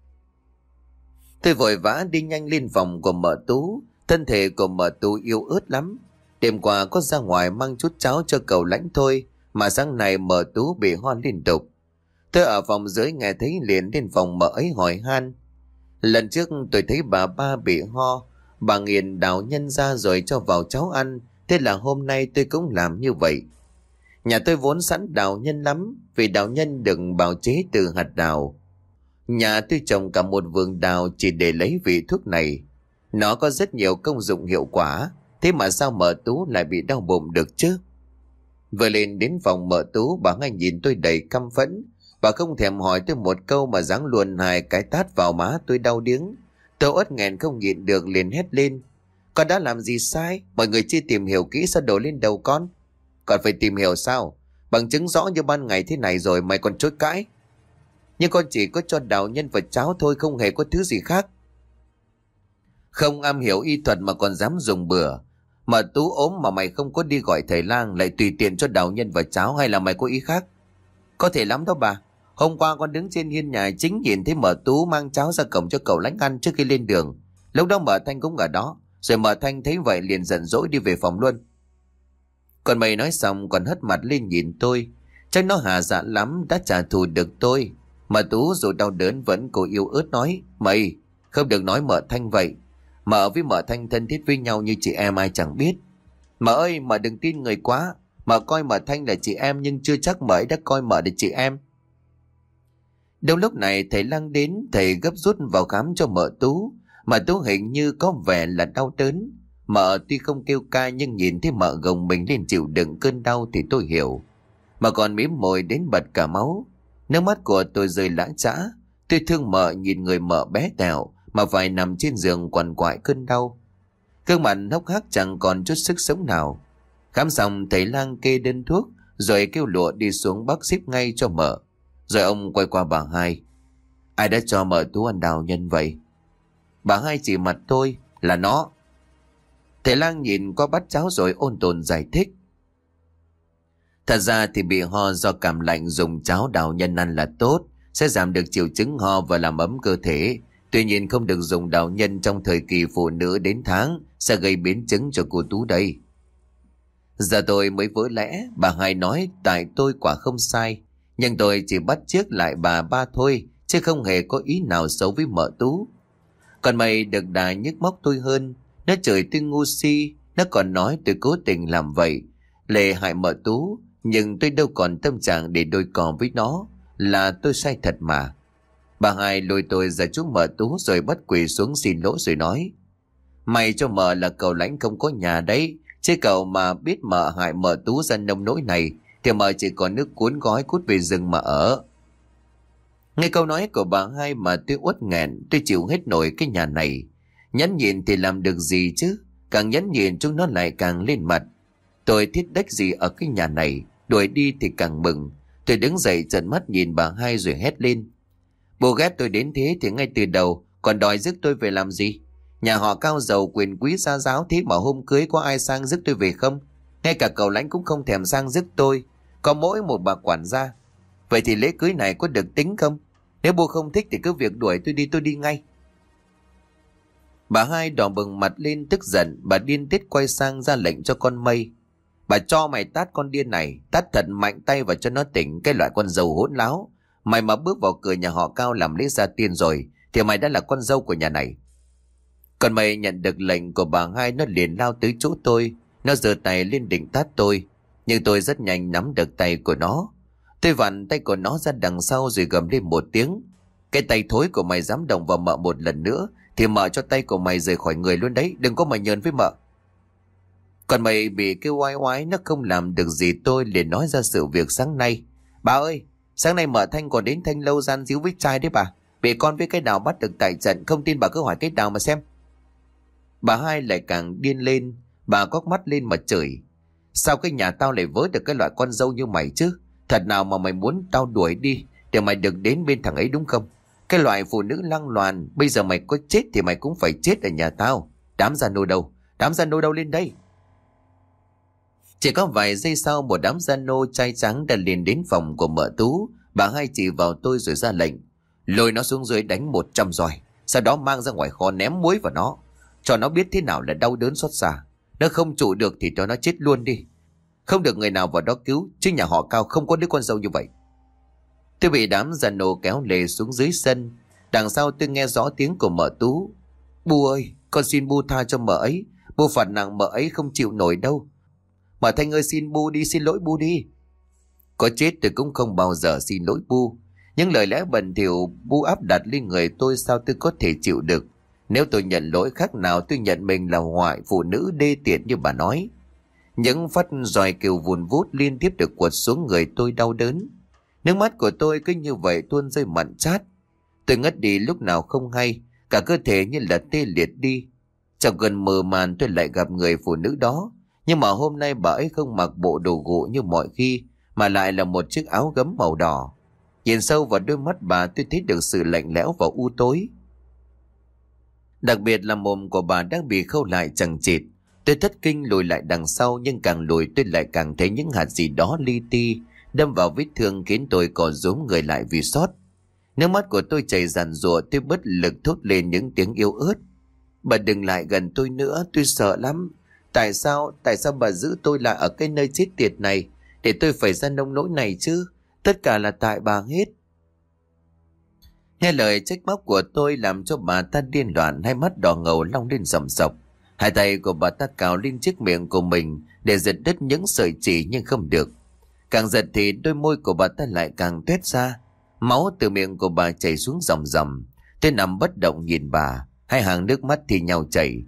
Tôi vội vã đi nhanh lên phòng của mợ Tú. Thân thể của mợ Tú yếu ớt lắm. Đêm qua có ra ngoài mang chút cháo cho cậu Lãnh thôi, mà sáng nay mợ Tú bị ho liên tục. Tôi ở phòng dưới nghe thấy liền lên phòng mợ ấy hỏi han. Lần trước tôi thấy bà ba bị ho, bà nghiền đào nhân ra rồi cho vào cháo ăn. Thế là hôm nay tôi cũng làm như vậy. Nhà tôi vốn sẵn đào nhân lắm, vì đào nhân được bào chế từ hạt đào. Nhà tôi trồng cả một vườn đào chỉ để lấy vị thuốc này. Nó có rất nhiều công dụng hiệu quả. Thế mà sao mợ Tú lại bị đau bụng được chứ? Vừa lên đến phòng mợ Tú, bà ngay nhìn tôi đầy căm phẫn. Bà không thèm hỏi tôi một câu mà giáng luôn hai cái tát vào má tôi đau điếng. Tôi uất nghẹn không nhịn được liền hét lên: con đã làm gì sai? Mọi người chưa tìm hiểu kỹ sao đổ lên đầu con? Còn phải tìm hiểu sao? Bằng chứng rõ như ban ngày thế này rồi mày còn chối cãi. Nhưng con chỉ có cho đào nhân vào cháo thôi, không hề có thứ gì khác. Không am hiểu y thuật mà còn dám dùng bừa. Mà Tú ốm mà mày không có đi gọi thầy lang, lại tùy tiện cho đào nhân vào cháo, hay là mày có ý khác? Có thể lắm đó bà. Hôm qua con đứng trên hiên nhà chính nhìn thấy mợ Tú mang cháo ra cổng cho cậu Lãnh ăn trước khi lên đường. Lúc đó mợ Thanh cũng ở đó. Rồi mợ Thanh thấy vậy liền giận dỗi đi về phòng luôn. Còn mày nói xong còn hất mặt lên nhìn tôi. Chắc nó hà dạ lắm, đã trả thù được tôi. Mà Tú dù đau đớn vẫn cố yếu ớt nói: mày không được nói mợ Thanh vậy. Mợ với mợ Thanh thân thiết với nhau như chị em ai chẳng biết. Mợ ơi, mợ đừng tin người quá. Mợ coi mợ Thanh là chị em nhưng chưa chắc mợ ấy đã coi mợ là chị em. Đâu lúc này thầy lang đến, thầy gấp rút vào khám cho mợ Tú. Mà Tú hình như có vẻ là đau đớn. Mợ tuy không kêu ca nhưng nhìn thấy mợ gồng mình lên chịu đựng cơn đau thì tôi hiểu. Mà còn mím môi đến bật cả máu. Nước mắt của tôi rơi lã chã. Tôi thương mợ nhìn người mợ bé tẹo mà phải nằm trên giường quằn quại cơn đau. Gương mặt hốc hác chẳng còn chút sức sống nào. Khám xong thầy lang kê đơn thuốc rồi kêu lụa đi xuống bắc xếp ngay cho mợ. Rồi ông quay qua bà Hai. Ai đã cho mợ Tú ăn đào nhân vậy? Bà Hai chỉ mặt tôi. Là nó. Thầy lang nhìn qua bát cháo rồi ôn tồn giải thích. Thật ra thì bị ho do cảm lạnh dùng cháo đào nhân ăn là tốt, sẽ giảm được triệu chứng ho và làm ấm cơ thể. Tuy nhiên không được dùng đào nhân trong thời kỳ phụ nữ đến tháng, sẽ gây biến chứng cho cô Tú đây. Giờ tôi mới vỡ lẽ, bà Hai nói tại tôi quả không sai, nhưng tôi chỉ bắt chước lại bà ba thôi, chứ không hề có ý nào xấu với mợ Tú. Còn mày được đà nhức móc tôi hơn, nó chửi tôi ngu si, nó còn nói tôi cố tình làm vậy, lệ hại mợ Tú, nhưng tôi đâu còn tâm trạng để đôi cò với nó, là tôi sai thật mà. Bà Hai lôi tôi ra chỗ mợ Tú rồi bắt quỳ xuống xin lỗi rồi nói. Mày cho mợ là cậu Lãnh không có nhà đấy, chứ cậu mà biết mợ hại mợ Tú ra nông nỗi này thì mợ chỉ còn nước cuốn gói cút về rừng mà ở. Nghe câu nói của bà Hai mà tôi uất nghẹn, tôi chịu hết nổi cái nhà này. Nhẫn nhịn thì làm được gì chứ, càng nhẫn nhịn chúng nó lại càng lên mặt. Tôi thiết đách gì ở cái nhà này, đuổi đi thì càng mừng. Tôi đứng dậy trợn mắt nhìn bà Hai rồi hét lên. Bố ghét tôi đến thế thì ngay từ đầu còn đòi rước tôi về làm gì? Nhà họ cao giàu quyền quý gia giáo thế mà hôm cưới có ai sang rước tôi về không? Ngay cả cậu Lãnh cũng không thèm sang rước tôi, có mỗi một bà quản gia. Vậy thì lễ cưới này có được tính không? Nếu bố không thích thì cứ việc đuổi tôi đi ngay. Bà Hai đỏ bừng mặt lên tức giận, bà điên tiết quay sang ra lệnh cho con Mây. Bà cho mày tát con điên này, tát thật mạnh tay vào cho nó tỉnh, cái loại con dâu hỗn láo. Mày mà bước vào cửa nhà họ Cao làm lễ gia tiên rồi thì mày đã là con dâu của nhà này. Còn mày nhận được lệnh của bà Hai, nó liền lao tới chỗ tôi, nó giơ tay lên định tát tôi, nhưng tôi rất nhanh nắm được tay của nó. Tôi vặn tay của nó ra đằng sau rồi gầm lên một tiếng. Cái tay thối của mày dám động vào mợ một lần nữa thì mợ cho tay của mày rời khỏi người luôn đấy, đừng có mà nhờn với mợ. Còn mày bị kêu oai oái, nó không làm được gì tôi liền nói ra sự việc sáng nay. Bà ơi, sáng nay mợ Thanh còn đến Thanh Lâu gian díu với trai đấy bà. Bị con với cái Đào bắt được tại trận, không tin bà cứ hỏi cái Đào mà xem. Bà Hai lại càng điên lên, bà cóc mắt lên mà chửi. Sao cái nhà tao lại vớ được cái loại con dâu như mày chứ? Thật nào mà mày muốn tao đuổi đi để mày được đến bên thằng ấy đúng không? Cái loại phụ nữ lăng loàn, bây giờ mày có chết thì mày cũng phải chết ở nhà tao. Đám gia nô đâu? Đám gia nô đâu lên đây? Chỉ có vài giây sau, một đám gia nô trai trắng đã liền đến phòng của mợ Tú. Bà Hai chỉ vào tôi rồi ra lệnh. Lôi nó xuống dưới đánh 100 roi, sau đó mang ra ngoài kho ném muối vào nó, cho nó biết thế nào là đau đớn xót xa. Nếu không trụ được thì cho nó chết luôn đi. Không được người nào vào đó cứu, chứ nhà họ Cao không có đứa con dâu như vậy. Tôi bị đám gia nô kéo lê xuống dưới sân. Đằng sau tôi nghe rõ tiếng của mợ Tú. Bu ơi, con xin bu tha cho mợ ấy. Bu phạt nặng mợ ấy không chịu nổi đâu. Mợ Thanh ơi, xin bu đi, xin lỗi bu đi. Có chết tôi cũng không bao giờ xin lỗi bu. Những lời lẽ bẩn thỉu bu áp đặt lên người tôi, sao tôi có thể chịu được? Nếu tôi nhận lỗi khác nào tôi nhận mình là hoại phụ nữ đê tiện như bà nói. Những phát roi kêu vùn vút liên tiếp được quật xuống người tôi đau đớn. Nước mắt của tôi cứ như vậy tuôn rơi mặn chát. Tôi ngất đi lúc nào không hay, cả cơ thể như là tê liệt đi. Trong gần mờ màn tôi lại gặp người phụ nữ đó. Nhưng mà hôm nay bà ấy không mặc bộ đồ gụ như mọi khi, mà lại là một chiếc áo gấm màu đỏ. Nhìn sâu vào đôi mắt bà tôi thấy được sự lạnh lẽo và u tối. Đặc biệt là mồm của bà đang bị khâu lại chằng chịt. Tôi thất kinh lùi lại đằng sau, nhưng càng lùi tôi lại càng thấy những hạt gì đó li ti đâm vào vết thương khiến tôi còn rúm người lại vì xót. Nước mắt của tôi chảy ràn rụa, tôi bất lực thốt lên những tiếng yếu ớt. Bà đừng lại gần tôi nữa, tôi sợ lắm. Tại sao bà giữ tôi lại ở cái nơi chết tiệt này để tôi phải ra nông nỗi này chứ? Tất cả là tại bà hết. Nghe lời trách móc của tôi làm cho bà ta điên loạn, hai mắt đỏ ngầu long lên sầm sọc. Hai tay của bà ta cào lên chiếc miệng của mình để giật đứt những sợi chỉ, nhưng không được. Càng giật thì đôi môi của bà ta lại càng tuét ra. Máu từ miệng của bà chảy xuống ròng ròng. Tôi nằm bất động nhìn bà, hai hàng nước mắt thì nhau chảy.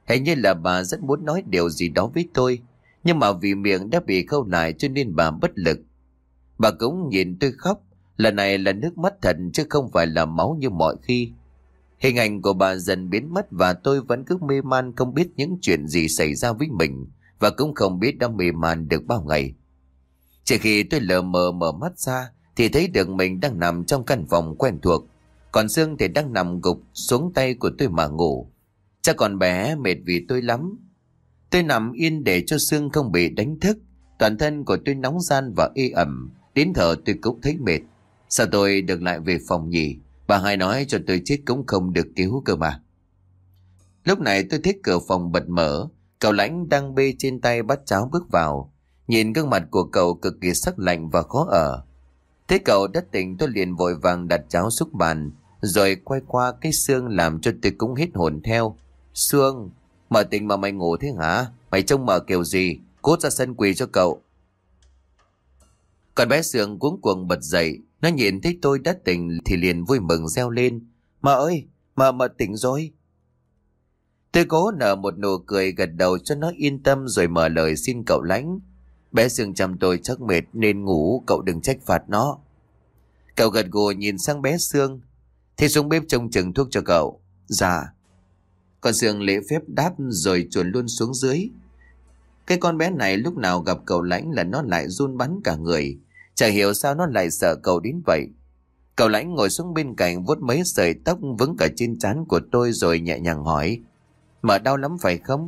Hình như là bà rất muốn nói điều gì đó với tôi, nhưng mà vì miệng đã bị khâu lại cho nên bà bất lực. Bà cũng nhìn tôi khóc, lần này là nước mắt thật chứ không phải là máu như mọi khi. Hình ảnh của bà dần biến mất và tôi vẫn cứ mê man không biết những chuyện gì xảy ra với mình, và cũng không biết đã mê man được bao ngày. Chỉ khi tôi lờ mờ mở mắt ra thì thấy được mình đang nằm trong căn phòng quen thuộc, còn Sương thì đang nằm gục xuống tay của tôi mà ngủ. Chắc còn bé mệt vì tôi lắm. Tôi nằm yên để cho Sương không bị đánh thức. Toàn thân của tôi nóng ran và ê ẩm, đến thở tôi cũng thấy mệt. Sao tôi được lại về phòng nhỉ? Bà hai nói cho tôi chết cũng không được cứu cơ mà. Lúc này tôi thấy cửa phòng bật mở. Cậu Lãnh đang bê trên tay bát cháo bước vào. Nhìn gương mặt của cậu cực kỳ sắc lạnh và khó ở. Thấy cậu đã tỉnh, tôi liền vội vàng đặt cháo xuống bàn, rồi quay qua cái Sương làm cho tôi cũng hít hồn theo. Sương, mở tỉnh mà mày ngủ thế hả? Mày trông mở kiểu gì? Cút ra sân quỳ cho cậu. Còn bé Sương cuống cuồng bật dậy. Nó nhìn thấy tôi đã tỉnh thì liền vui mừng reo lên. Mợ ơi, mợ tỉnh rồi. Tôi cố nở một nụ cười gật đầu cho nó yên tâm rồi mở lời xin cậu Lãnh. Bé Sương chăm tôi chắc mệt nên ngủ, cậu đừng trách phạt nó. Cậu gật gù nhìn sang bé Sương. Thế xuống bếp trông chừng thuốc cho cậu. Dạ. Con Sương lễ phép đáp rồi chuồn luôn xuống dưới. Cái con bé này lúc nào gặp cậu Lãnh là nó lại run bắn cả người. Chả hiểu sao nó lại sợ cậu đến vậy. Cậu Lãnh ngồi xuống bên cạnh vuốt mấy sợi tóc vướng cả trên trán của tôi rồi nhẹ nhàng hỏi. Mợ đau lắm phải không?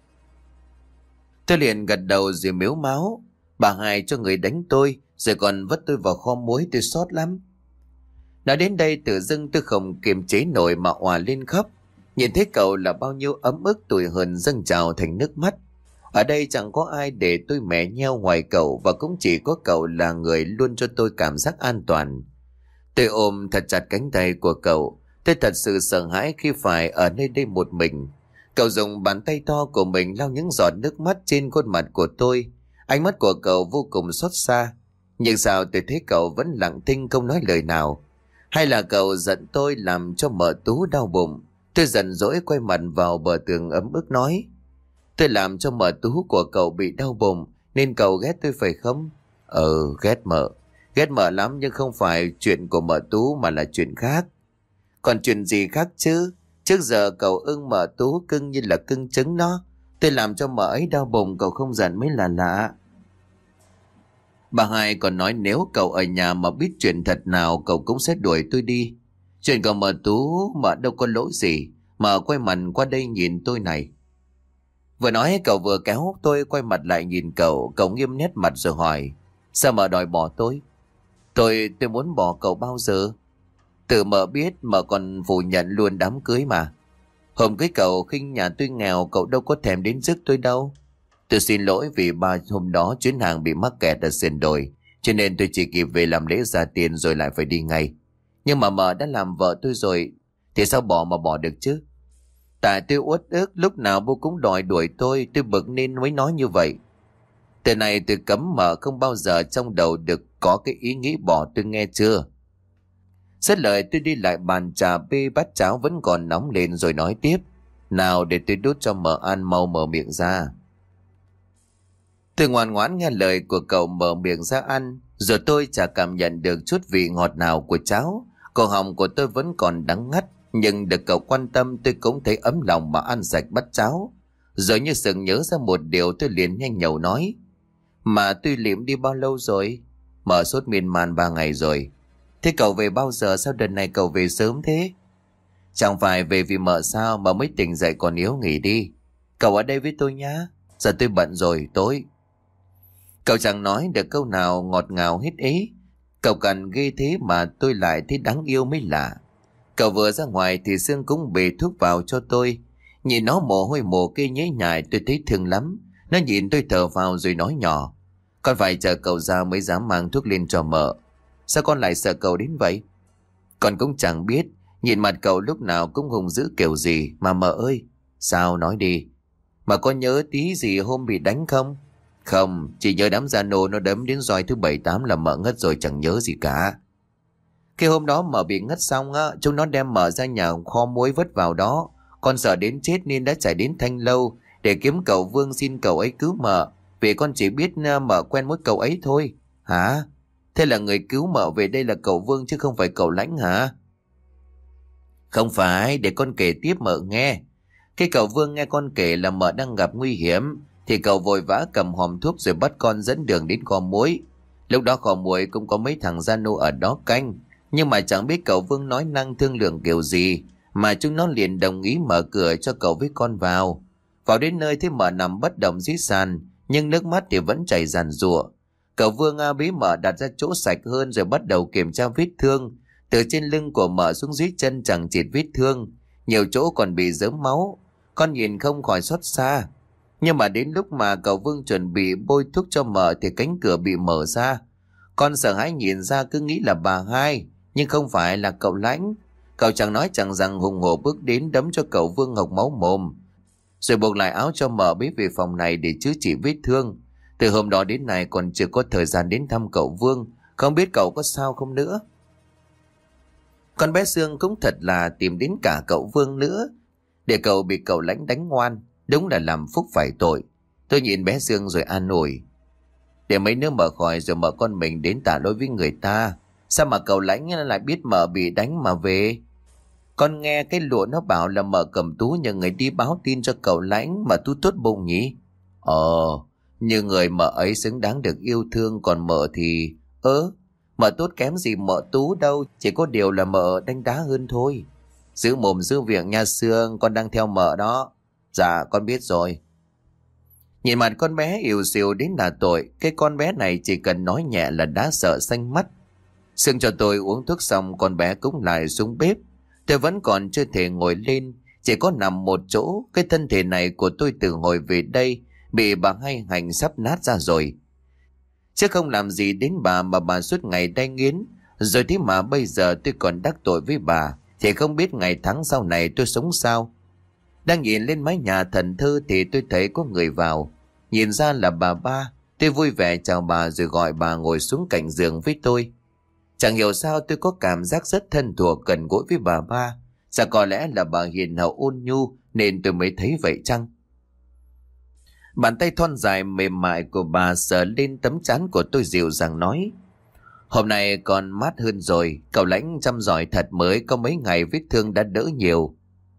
Tôi liền gật đầu rồi mếu máo. Bà hai cho người đánh tôi, rồi còn vất tôi vào kho muối, tôi xót lắm. Nói đến đây tự dưng tôi không kiềm chế nổi mà òa lên khóc. Nhìn thấy cậu là bao nhiêu ấm ức tủi hờn dâng trào thành nước mắt. Ở đây chẳng có ai để tôi mẹ nheo ngoài cậu, và cũng chỉ có cậu là người luôn cho tôi cảm giác an toàn. Tôi ôm thật chặt cánh tay của cậu. Tôi thật sự sợ hãi khi phải ở nơi đây một mình. Cậu dùng bàn tay to của mình lau những giọt nước mắt trên khuôn mặt của tôi. Ánh mắt của cậu vô cùng xót xa. Nhưng sao tôi thấy cậu vẫn lặng thinh không nói lời nào? Hay là cậu giận tôi làm cho mợ Tú đau bụng? Tôi giận dỗi quay mặt vào bờ tường ấm ức nói. Tôi làm cho mợ Tú của cậu bị đau bụng nên cậu ghét tôi phải không? Ghét mợ. Ghét mợ lắm, nhưng không phải chuyện của mợ Tú mà là chuyện khác. Còn chuyện gì khác chứ? Trước giờ cậu ưng mợ Tú cưng như là cưng trứng đó. Tôi làm cho mợ ấy đau bụng cậu không giận mới là lạ. Bà hai còn nói nếu cậu ở nhà mà biết chuyện thật nào cậu cũng sẽ đuổi tôi đi. Chuyện của mợ Tú mợ đâu có lỗi gì. Mợ quay mặt qua đây nhìn tôi này. Vừa nói cậu vừa kéo tôi quay mặt lại nhìn cậu. Cậu nghiêm nét mặt rồi hỏi. Sao mợ đòi bỏ tôi? Tôi muốn bỏ cậu bao giờ? Tự mợ biết mợ còn phủ nhận luôn đám cưới mà. Hôm cưới cậu khinh nhà tôi nghèo, cậu đâu có thèm đến rước tôi đâu. Tôi xin lỗi vì hôm đó chuyến hàng bị mắc kẹt ở sườn đồi, cho nên tôi chỉ kịp về làm lễ ra tiền rồi lại phải đi ngay. Nhưng mà mợ đã làm vợ tôi rồi thì sao bỏ mà bỏ được chứ? Tại tôi uất ức, lúc nào bố cũng đòi đuổi tôi bực nên mới nói như vậy. Từ này tôi cấm mợ không bao giờ trong đầu được có cái ý nghĩ bỏ tôi, nghe chưa? Xét lời tôi đi lại bàn trà bê bát cháo vẫn còn nóng lên rồi nói tiếp. Nào để tôi đút cho mợ ăn, mau mở miệng ra. Tôi ngoan ngoãn nghe lời của cậu mở miệng ra ăn. Rồi tôi chả cảm nhận được chút vị ngọt nào của cháo. Cổ họng của tôi vẫn còn đắng ngắt. Nhưng được cậu quan tâm tôi cũng thấy ấm lòng mà ăn sạch bát cháo. Rồi như sực nhớ ra một điều tôi liền nhanh nhẩu nói. Mà tôi liệm đi bao lâu rồi? Mở sốt miên man 3 ngày rồi. Thế cậu về bao giờ? Sao đợt này cậu về sớm thế? Chẳng phải về vì mợ sao mà mới tỉnh dậy còn yếu, nghỉ đi. Cậu ở đây với tôi nhá. Giờ tôi bận rồi, tối. Cậu chẳng nói được câu nào ngọt ngào hết ý. Cậu cần ghê thế mà tôi lại thấy đáng yêu mới lạ. Cậu vừa ra ngoài thì Sương cũng bê thuốc vào cho tôi. Nhìn nó mồ hôi mồ kê nhễ nhại tôi thấy thương lắm. Nó nhìn tôi thở vào rồi nói nhỏ. Con phải chờ cậu ra mới dám mang thuốc lên cho mợ. Sao con lại sợ cậu đến vậy? Con cũng chẳng biết. Nhìn mặt cậu lúc nào cũng hung dữ kiểu gì. Mà mợ ơi. Sao, nói đi. Mà có nhớ tí gì hôm bị đánh không? Không, chỉ nhớ đám gia nô nó đấm đến roi thứ 7-8 là mợ ngất rồi, chẳng nhớ gì cả. Cái hôm đó mợ bị ngất xong á, chúng nó đem mợ ra nhà kho muối vứt vào đó. Con sợ đến chết nên đã chạy đến Thanh Lâu để kiếm cậu Vương xin cậu ấy cứu mợ, vì con chỉ biết mợ quen mỗi cậu ấy thôi. Hả? Thế là người cứu mợ về đây là cậu Vương chứ không phải cậu Lãnh hả? Không phải, để con kể tiếp mợ nghe. Cái cậu Vương nghe con kể là mợ đang gặp nguy hiểm thì cậu vội vã cầm hòm thuốc rồi bắt con dẫn đường đến kho muối. Lúc đó kho muối cũng có mấy thằng gia nô ở đó canh, nhưng mà chẳng biết cậu Vương nói năng thương lượng kiểu gì mà chúng nó liền đồng ý mở cửa cho cậu với con vào. Vào đến nơi thấy mợ nằm bất động dưới sàn, nhưng nước mắt thì vẫn chảy ràn rụa. Cậu Vương bế mợ đặt ra chỗ sạch hơn rồi bắt đầu kiểm tra vết thương. Từ trên lưng của mợ xuống dưới chân chẳng chịt vết thương, nhiều chỗ còn bị rớm máu. Con nhìn không khỏi xót xa. Nhưng mà đến lúc mà cậu Vương chuẩn bị bôi thuốc cho mợ thì cánh cửa bị mở ra. Con sợ hãi nhìn ra cứ nghĩ là bà Hai, nhưng không phải là cậu Lãnh. Cậu chẳng nói chẳng rằng hùng hổ bước đến đấm cho cậu Vương ngọc máu mồm, rồi buộc lại áo cho mợ bế về phòng này để chữa trị vết thương. Từ hôm đó đến nay còn chưa có thời gian đến thăm cậu Vương, không biết cậu có sao không nữa. Con bé Sương cũng thật là tìm đến cả cậu Vương nữa, để cậu bị cậu Lãnh đánh ngoan, đúng là làm phúc phải tội. Tôi nhìn bé Sương rồi an ủi. Để mấy đứa mở khỏi rồi mợ con mình đến tả lỗi với người ta. Sao mà cậu Lãnh lại biết mợ bị đánh mà về? Con nghe cái lụa nó bảo là mợ cầm Tú nhờ người đi báo tin cho cậu Lãnh mà Tú tốt bụng nhỉ? Như người mợ ấy xứng đáng được yêu thương, còn mợ thì... mợ tốt kém gì mợ Tú đâu, chỉ có điều là mợ đánh đá hơn thôi. Giữ mồm giữ miệng nha Sương, con đang theo mợ đó. Dạ con biết rồi. Nhìn mặt con bé yếu xìu đến là tội, cái con bé này chỉ cần nói nhẹ là đã sợ xanh mắt. Sương cho tôi uống thuốc xong con bé cũng lại xuống bếp. Tôi vẫn còn chưa thể ngồi lên, chỉ có nằm một chỗ. Cái thân thể này của tôi từ hồi về đây bị bà Hai hành sắp nát ra rồi. Chứ không làm gì đến bà mà bà suốt ngày đay nghiến. Rồi thế mà bây giờ tôi còn đắc tội với bà, thì không biết ngày tháng sau này tôi sống sao. Đang nhìn lên mái nhà thần thơ thì tôi thấy có người vào. Nhìn ra là bà Ba. Tôi vui vẻ chào bà rồi gọi bà ngồi xuống cạnh giường với tôi. Chẳng hiểu sao tôi có cảm giác rất thân thuộc gần gũi với bà Ba. Dạ có lẽ là bà hiền hậu ôn nhu nên tôi mới thấy vậy chăng? Bàn tay thon dài mềm mại của bà sờ lên tấm trán của tôi dịu dàng nói. Hôm nay còn mát hơn rồi, cậu Lãnh chăm giỏi thật, mới có mấy ngày vết thương đã đỡ nhiều.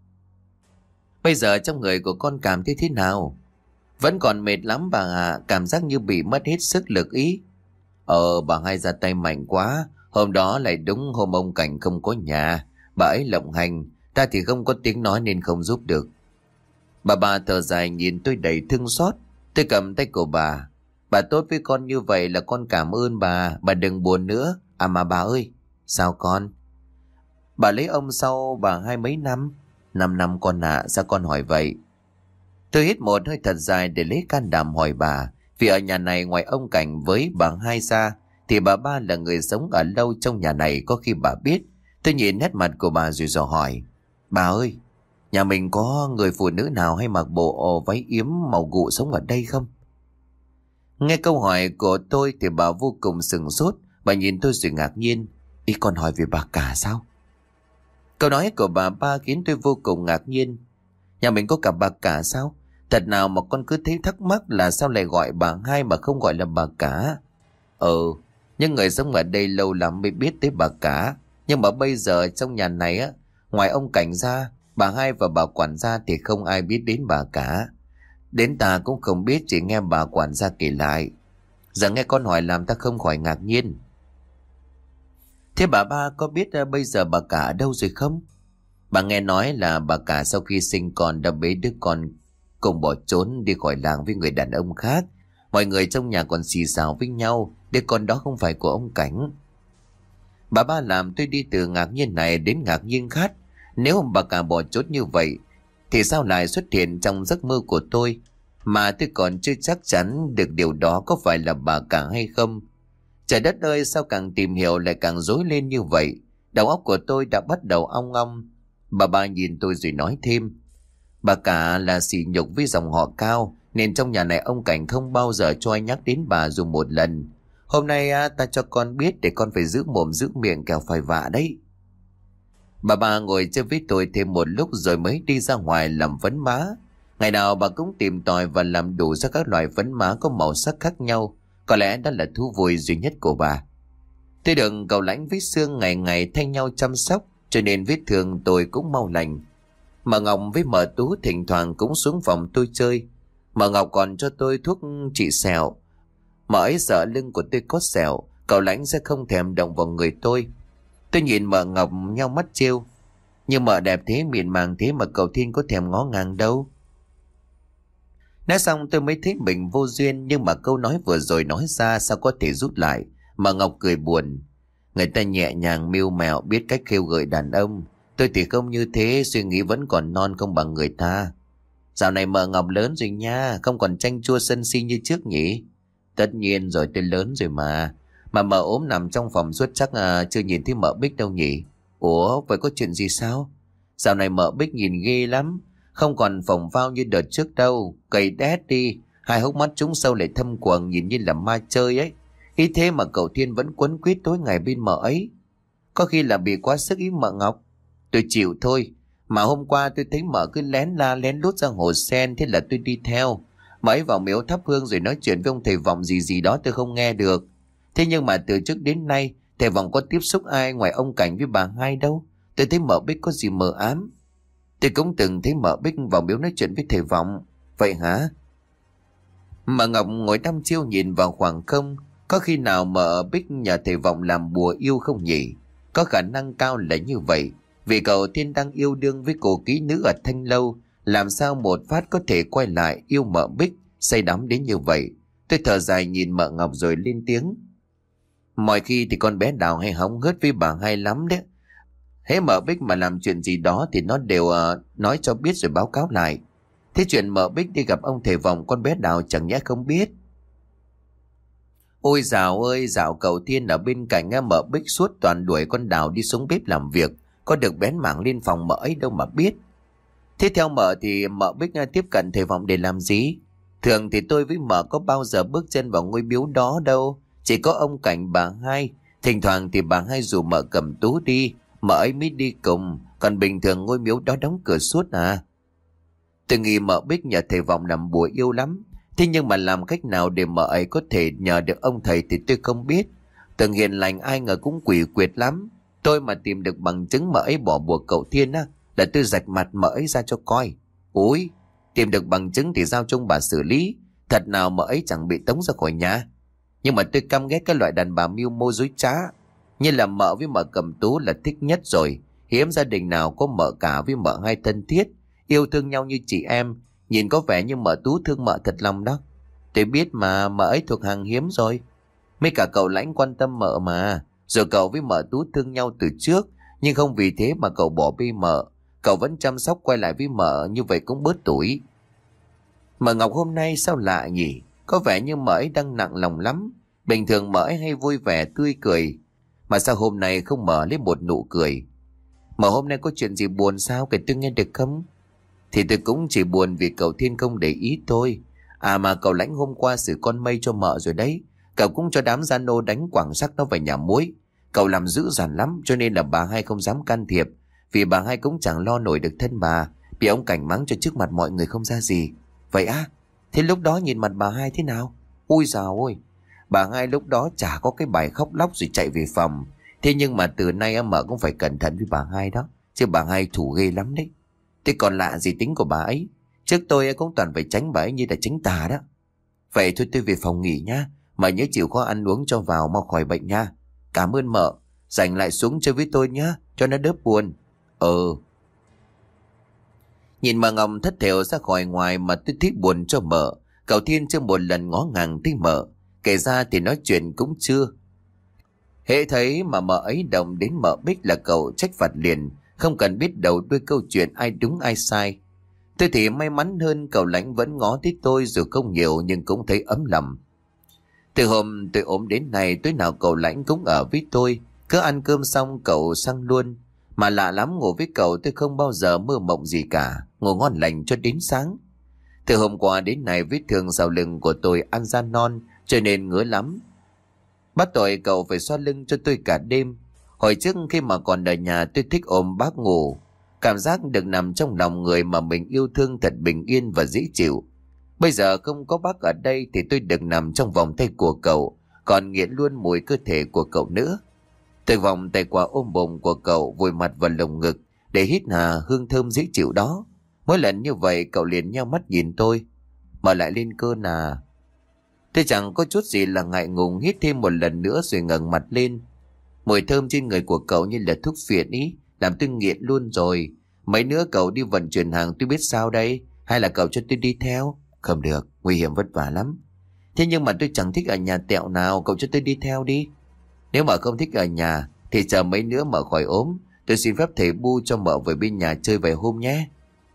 Bây giờ trong người của con cảm thấy thế nào? Vẫn còn mệt lắm bà ạ, cảm giác như bị mất hết sức lực ý. Bà Hai ra tay mạnh quá, hôm đó lại đúng hôm ông Cảnh không có nhà, bà ấy lộng hành, ta thì không có tiếng nói nên không giúp được. Bà Ba thở dài nhìn tôi đầy thương xót. Tôi cầm tay của bà. Bà tốt với con như vậy là con cảm ơn bà đừng buồn nữa. À mà bà ơi, sao con? Bà lấy ông sau bà Hai mấy năm? 5 năm con ạ, sao con hỏi vậy? Tôi hít một hơi thật dài để lấy can đảm hỏi bà. Vì ở nhà này ngoài ông Cảnh với bà Hai ra thì bà Ba là người sống ở lâu trong nhà này, có khi bà biết. Tôi nhìn nét mặt của bà rồi dò hỏi. Bà ơi, nhà mình có người phụ nữ nào hay mặc bộ váy yếm màu gụ sống ở đây không? Nghe câu hỏi của tôi thì bà vô cùng sửng sốt. Bà nhìn tôi rồi ngạc nhiên. Ý con hỏi về bà cả sao? Câu nói của bà Ba khiến tôi vô cùng ngạc nhiên. Nhà mình có cả bà cả sao? Thật nào mà con cứ thấy thắc mắc là sao lại gọi bà Hai mà không gọi là bà cả. Nhưng người sống ở đây lâu lắm mới biết tới bà cả. Nhưng mà bây giờ trong nhà này á, ngoài ông Cảnh ra, bà Hai và bà quản gia thì không ai biết đến bà cả. Đến ta cũng không biết, chỉ nghe bà quản gia kể lại. Giờ nghe con hỏi làm ta không khỏi ngạc nhiên. Thế bà Ba có biết bây giờ bà cả ở đâu rồi không? Bà nghe nói là bà cả sau khi sinh con đã bế đứa con cùng bỏ trốn đi khỏi làng với người đàn ông khác. Mọi người trong nhà còn xì xào với nhau, đứa con đó không phải của ông Cảnh. Bà Ba làm tôi đi từ ngạc nhiên này đến ngạc nhiên khác. Nếu bà cả bỏ trốn như vậy thì sao lại xuất hiện trong giấc mơ của tôi, mà tôi còn chưa chắc chắn được điều đó có phải là bà cả hay không. Trời đất ơi, sao càng tìm hiểu lại càng rối lên như vậy. Đầu óc của tôi đã bắt đầu ong ong. Bà Ba nhìn tôi rồi nói thêm. Bà cả là sỉ nhục với dòng họ Cao, nên trong nhà này ông Cảnh không bao giờ cho ai nhắc đến bà dù một lần. Hôm nay ta cho con biết để con phải giữ mồm giữ miệng kẻo phải vạ đấy. Bà ngồi chơi với tôi thêm một lúc rồi mới đi ra ngoài làm phấn má. Ngày nào bà cũng tìm tòi và làm đủ ra các loại phấn má có màu sắc khác nhau. Có lẽ đó là thú vui duy nhất của bà. Tôi được cậu Lãnh với Sương ngày ngày thay nhau chăm sóc, cho nên vết thương tôi cũng mau lành. Mợ Ngọc với mợ Tú thỉnh thoảng cũng xuống phòng tôi chơi. Mợ Ngọc còn cho tôi thuốc trị sẹo. Mợ ấy sợ lưng của tôi có sẹo, cậu Lãnh sẽ không thèm động vào người tôi. Tôi nhìn mợ Ngọc nhao mắt trêu. Nhưng mợ đẹp thế, mịn màng thế mà cậu Thiên có thèm ngó ngàng đâu. Nói xong tôi mới thấy mình vô duyên, nhưng mà câu nói vừa rồi nói ra sao có thể rút lại. Mợ Ngọc cười buồn. Người ta nhẹ nhàng mưu mẹo, biết cách khêu gợi đàn ông. Tôi thì không như thế, suy nghĩ vẫn còn non không bằng người ta. Dạo này mợ Ngọc lớn rồi nha, không còn chanh chua sân si như trước nhỉ? Tất nhiên rồi, tôi lớn rồi mà. Mà mợ ốm nằm trong phòng suốt chắc chưa nhìn thấy mợ Bích đâu nhỉ? Ủa, vậy có chuyện gì sao? Dạo này mợ Bích nhìn ghê lắm, không còn phồng phao như đợt trước đâu. Cầy đét đi, hai hốc mắt trúng sâu lại thâm quầng, nhìn như là ma chơi ấy. Ý thế mà cậu Thiên vẫn quấn quýt tối ngày bên mợ ấy. Có khi là bị quá sức ý mợ Ngọc. Tôi chịu thôi. Mà hôm qua tôi thấy mợ cứ lén la lén lút ra hồ sen, thế là tôi đi theo. Mợ ấy vào miếu thắp hương rồi nói chuyện với ông thầy vọng gì đó tôi không nghe được. Thế nhưng mà từ trước đến nay thầy vọng có tiếp xúc ai ngoài ông Cảnh với bà Hai đâu. Tôi thấy mợ Bích có gì mờ ám. Tôi cũng từng thấy mợ Bích vào miếu nói chuyện với thầy vọng. Vậy hả? Mợ Ngọc ngồi đăm chiêu nhìn vào khoảng không. Có khi nào mợ Bích nhờ thầy vọng làm bùa yêu không nhỉ? Có khả năng cao là như vậy. Vì cậu Thiên đang yêu đương với cô kỹ nữ ở Thanh Lâu, làm sao một phát có thể quay lại yêu mợ Bích, say đắm đến như vậy. Tôi thở dài nhìn mợ Ngọc rồi lên tiếng. Mọi khi thì con bé Đào hay hóng hớt với bà Hai lắm đấy. Hễ mợ Bích mà làm chuyện gì đó thì nó đều nói cho biết rồi báo cáo lại. Thế chuyện mợ Bích đi gặp ông thầy vọng, con bé Đào chẳng nhẽ không biết. Ôi dào ơi, dạo cậu Thiên ở bên cạnh mợ Bích suốt toàn đuổi con Đào đi xuống bếp làm việc. Có được bén mảng lên phòng mợ ấy đâu mà biết. Thế theo mợ thì mợ Bích tiếp cận thầy vọng để làm gì? Thường thì tôi với mợ có bao giờ bước chân vào ngôi miếu đó đâu. Chỉ có ông Cảnh bà Hai. Thỉnh thoảng thì bà Hai rủ mợ Cầm Tú đi, mợ ấy mới đi cùng. Còn bình thường ngôi miếu đó đóng cửa suốt à. Tôi nghĩ mợ Bích nhờ thầy vọng làm bùa yêu lắm. Thế nhưng mà làm cách nào để mợ ấy có thể nhờ được ông thầy thì tôi không biết. Tưởng hiền lành ai ngờ cũng quỷ quyệt lắm. Tôi mà tìm được bằng chứng mợ ấy bỏ bùa cậu Thiên á, là tôi rạch mặt mợ ấy ra cho coi. Ôi, tìm được bằng chứng thì giao cho bà xử lý. Thật nào mợ ấy chẳng bị tống ra khỏi nhà. Nhưng mà tôi căm ghét cái loại đàn bà mưu mô dối trá. Như là mợ với mợ Cầm Tú là thích nhất rồi. Hiếm gia đình nào có mợ cả với mợ Hai thân thiết, yêu thương nhau như chị em. Nhìn có vẻ như mợ Tú thương mợ thật lòng đó. Tôi biết mà, mợ ấy thuộc hàng hiếm rồi. Mấy cả cậu Lãnh quan tâm mợ mà. Rồi cậu với mợ Tú thương nhau từ trước, nhưng không vì thế mà cậu bỏ bê mợ. Cậu vẫn chăm sóc quay lại với mợ, như vậy cũng bớt tuổi. Mợ Ngọc hôm nay sao lạ nhỉ? Có vẻ như mợ ấy đang nặng lòng lắm. Bình thường mợ ấy hay vui vẻ tươi cười, mà sao hôm nay không mở lấy một nụ cười? Mà hôm nay có chuyện gì buồn sao, kể tôi nghe được không? Thì tôi cũng chỉ buồn vì cậu Thiên không để ý thôi. À mà cậu Lãnh hôm qua xử con Mây cho mợ rồi đấy. Cậu cũng cho đám gia nô đánh quảng sắc nó về nhà muối. Cậu làm dữ dằn lắm, cho nên là bà Hai không dám can thiệp. Vì bà Hai cũng chẳng lo nổi được thân bà, bị ông Cảnh mắng cho trước mặt mọi người không ra gì. Vậy á? Thế lúc đó nhìn mặt bà Hai thế nào? Ui dào ôi, bà Hai lúc đó chả có cái bài khóc lóc rồi chạy về phòng. Thế nhưng mà từ nay mợ cũng phải cẩn thận với bà Hai đó, chứ bà Hai thủ ghê lắm đấy. Thế còn lạ gì tính của bà ấy? Trước tôi cũng toàn phải tránh bà ấy như là tránh tà đó. Vậy thôi tôi về phòng nghỉ nhá. Mà nhớ chịu khó ăn uống cho vào mau khỏi bệnh nha. Cảm ơn mợ. Rảnh lại xuống chơi với tôi nhá, cho nó đỡ buồn. Nhìn bà Ngọc thất thểu ra khỏi ngoài mà tôi thích buồn cho mợ. Cậu Thiên chưa một lần ngó ngàng thấy mợ. Kể ra thì nói chuyện cũng chưa. Hễ thấy mà mợ ấy động đến mợ Bích là cậu trách phạt liền, không cần biết đầu đuôi câu chuyện ai đúng ai sai. Tôi thì may mắn hơn, cậu Lãnh vẫn ngó tới tôi dù không nhiều nhưng cũng thấy ấm lòng. Từ hôm tôi ốm đến nay, tối nào cậu Lãnh cũng ở với tôi. Cứ ăn cơm xong cậu sang luôn. Mà lạ lắm, ngủ với cậu tôi không bao giờ mơ mộng gì cả, ngủ ngon lành cho đến sáng. Từ hôm qua đến nay vết thương sau lưng của tôi ăn ra non, cho nên ngứa lắm. Bắt tội cậu phải xoa lưng cho tôi cả đêm. Hồi trước khi mà còn ở nhà tôi thích ôm bác ngủ. Cảm giác được nằm trong lòng người mà mình yêu thương thật bình yên và dễ chịu. Bây giờ không có bác ở đây thì tôi được nằm trong vòng tay của cậu, còn nghiện luôn mùi cơ thể của cậu nữa. Tôi vòng tay qua ôm bụng của cậu, vùi mặt vào lồng ngực để hít hà hương thơm dễ chịu đó. Mỗi lần như vậy cậu liền nheo mắt nhìn tôi. Mở lại lên cơn à? Tôi chẳng có chút gì là ngại ngùng, hít thêm một lần nữa rồi ngẩng mặt lên. Mùi thơm trên người của cậu như là thuốc phiện ý, làm tôi nghiện luôn rồi. Mấy nữa cậu đi vận chuyển hàng tôi biết sao đây? Hay là cậu cho tôi đi theo? Không được, nguy hiểm vất vả lắm. Thế nhưng mà tôi chẳng thích ở nhà tẹo nào, cậu cho tôi đi theo đi. Nếu mà không thích ở nhà thì chờ mấy nữa mợ khỏi ốm, tôi xin phép thầy Bu cho mợ về bên nhà chơi vài hôm nhé.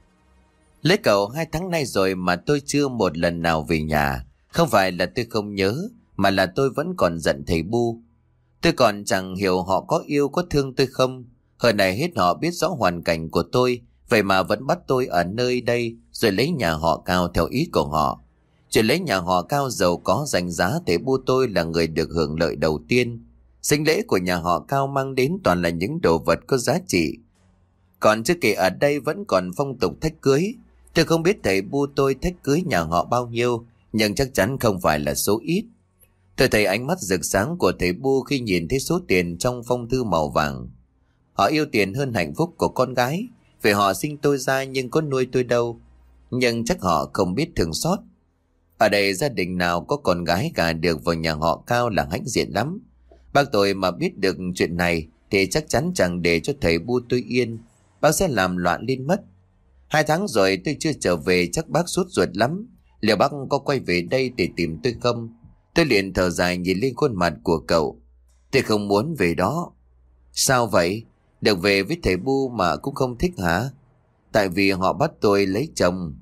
Lấy cậu 2 tháng nay rồi mà tôi chưa một lần nào về nhà. Không phải là tôi không nhớ, mà là tôi vẫn còn giận thầy Bu. Tôi còn chẳng hiểu họ có yêu có thương tôi không. Hơn này hết họ biết rõ hoàn cảnh của tôi, vậy mà vẫn bắt tôi ở nơi đây rồi lấy nhà họ Cao theo ý của họ. Chuyện lấy nhà họ Cao giàu có danh giá, thầy Bu tôi là người được hưởng lợi đầu tiên. Sinh lễ của nhà họ Cao mang đến toàn là những đồ vật có giá trị. Còn chưa kể ở đây vẫn còn phong tục thách cưới. Tôi không biết thầy Bu tôi thách cưới nhà họ bao nhiêu, nhưng chắc chắn không phải là số ít. Tôi thấy ánh mắt rực sáng của thầy Bu khi nhìn thấy số tiền trong phong thư màu vàng. Họ yêu tiền hơn hạnh phúc của con gái, vì họ sinh tôi ra nhưng có nuôi tôi đâu. Nhưng chắc họ không biết thương xót. Ở đây gia đình nào có con gái gả được vào nhà họ Cao là hãnh diện lắm. Bác tôi mà biết được chuyện này thì chắc chắn chẳng để cho thầy Bu tôi yên. Bác sẽ làm loạn lên mất. 2 tháng rồi tôi chưa trở về, chắc bác sốt ruột lắm. Liệu bác có quay về đây để tìm tôi không? Tôi liền thở dài nhìn lên khuôn mặt của cậu. Tôi không muốn về đó. Sao vậy? Được về với thầy Bu mà cũng không thích hả? Tại vì họ bắt tôi lấy chồng.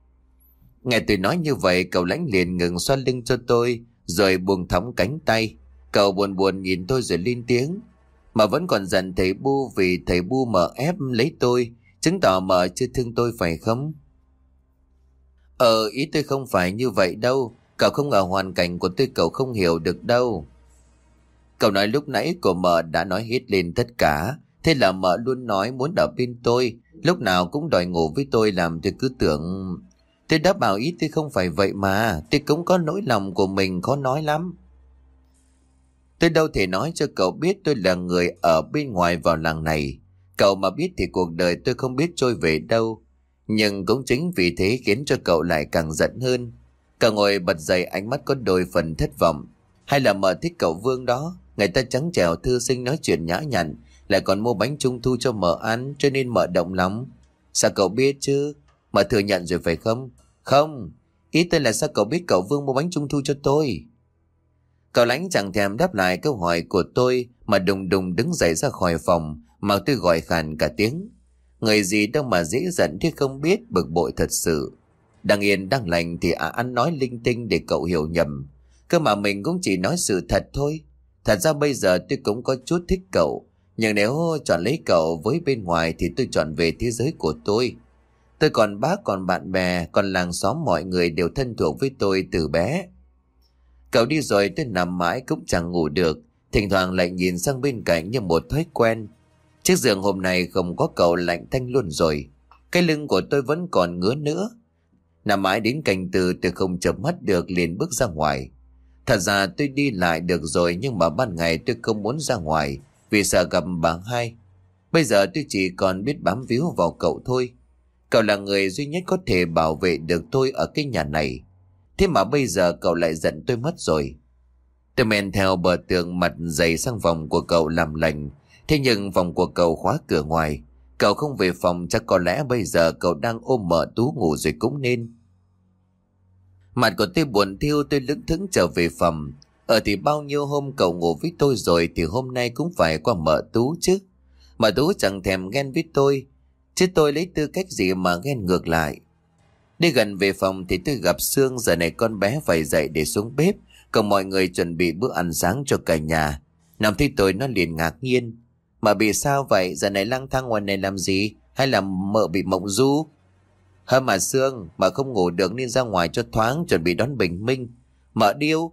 Nghe tôi nói như vậy, cậu Lãnh liền ngừng xoa lưng cho tôi, rồi buông thõng cánh tay. Cậu buồn buồn nhìn tôi rồi lên tiếng. Mà vẫn còn giận thầy Bu vì thầy Bu mợ ép lấy tôi, chứng tỏ mợ chưa thương tôi phải không? Ý tôi không phải như vậy đâu. Cậu không ở hoàn cảnh của tôi, cậu không hiểu được đâu. Cậu nói lúc nãy của mợ đã nói hết lên tất cả. Thế là mợ luôn nói muốn ở bên tôi, lúc nào cũng đòi ngủ với tôi, làm tôi cứ tưởng... Tôi đã bảo ý tôi không phải vậy mà. Tôi cũng có nỗi lòng của mình khó nói lắm. Tôi đâu thể nói cho cậu biết tôi là người ở bên ngoài vào làng này. Cậu mà biết thì cuộc đời tôi không biết trôi về đâu. Nhưng cũng chính vì thế khiến cho cậu lại càng giận hơn. Cậu ngồi bật dậy, ánh mắt có đôi phần thất vọng. Hay là mợ thích cậu Vương đó, người ta trắng trẻo thư sinh, nói chuyện nhã nhặn, lại còn mua bánh trung thu cho mợ ăn, cho nên mợ động lòng. Sao cậu biết chứ? Mợ thừa nhận rồi phải không? Không, ý tôi là sao cậu biết cậu Vương mua bánh trung thu cho tôi? Cậu Lãnh chẳng thèm đáp lại câu hỏi của tôi mà đùng đùng đứng dậy ra khỏi phòng, mà tôi gọi khàn cả tiếng. Người gì đâu mà dễ giận thế không biết, bực bội thật sự. Đang yên đang lành thì ăn nói linh tinh để cậu hiểu nhầm. Cơ mà mình cũng chỉ nói sự thật thôi. Thật ra bây giờ tôi cũng có chút thích cậu, nhưng nếu chọn lấy cậu với bên ngoài thì tôi chọn về thế giới của tôi. Tôi còn bác, còn bạn bè, còn làng xóm, mọi người đều thân thuộc với tôi từ bé. Cậu đi rồi tôi nằm mãi cũng chẳng ngủ được, thỉnh thoảng lại nhìn sang bên cạnh như một thói quen. Chiếc giường hôm nay không có cậu lạnh tanh luôn rồi. Cái lưng của tôi vẫn còn ngứa nữa. Nằm mãi đến canh tư tôi không chợp mắt được, liền bước ra ngoài. Thật ra tôi đi lại được rồi, nhưng mà ban ngày tôi không muốn ra ngoài vì sợ gặp bà Hai. Bây giờ tôi chỉ còn biết bám víu vào cậu thôi. Cậu là người duy nhất có thể bảo vệ được tôi ở cái nhà này. Thế mà bây giờ cậu lại giận tôi mất rồi. Tôi men theo bờ tường mặt dày sang phòng của cậu làm lành. Thế nhưng phòng của cậu khóa cửa ngoài. Cậu không về phòng, chắc có lẽ bây giờ cậu đang ôm mợ Tú ngủ rồi cũng nên. Mặt của tôi buồn thiêu, tôi lững thững trở về phòng. Thì bao nhiêu hôm cậu ngủ với tôi rồi thì hôm nay cũng phải qua mợ Tú chứ. Mợ Tú chẳng thèm ghen với tôi, chứ tôi lấy tư cách gì mà ghen ngược lại. Đi gần về phòng thì tôi gặp Sương. Giờ này con bé phải dậy để xuống bếp, còn mọi người chuẩn bị bữa ăn sáng cho cả nhà. Nằm thấy tôi nó liền ngạc nhiên. Mà bị sao vậy? Giờ này lang thang ngoài này làm gì? Hay là mợ bị mộng du? Hâm mà Sương, mà không ngủ được nên ra ngoài cho thoáng, chuẩn bị đón bình minh. Mợ điêu,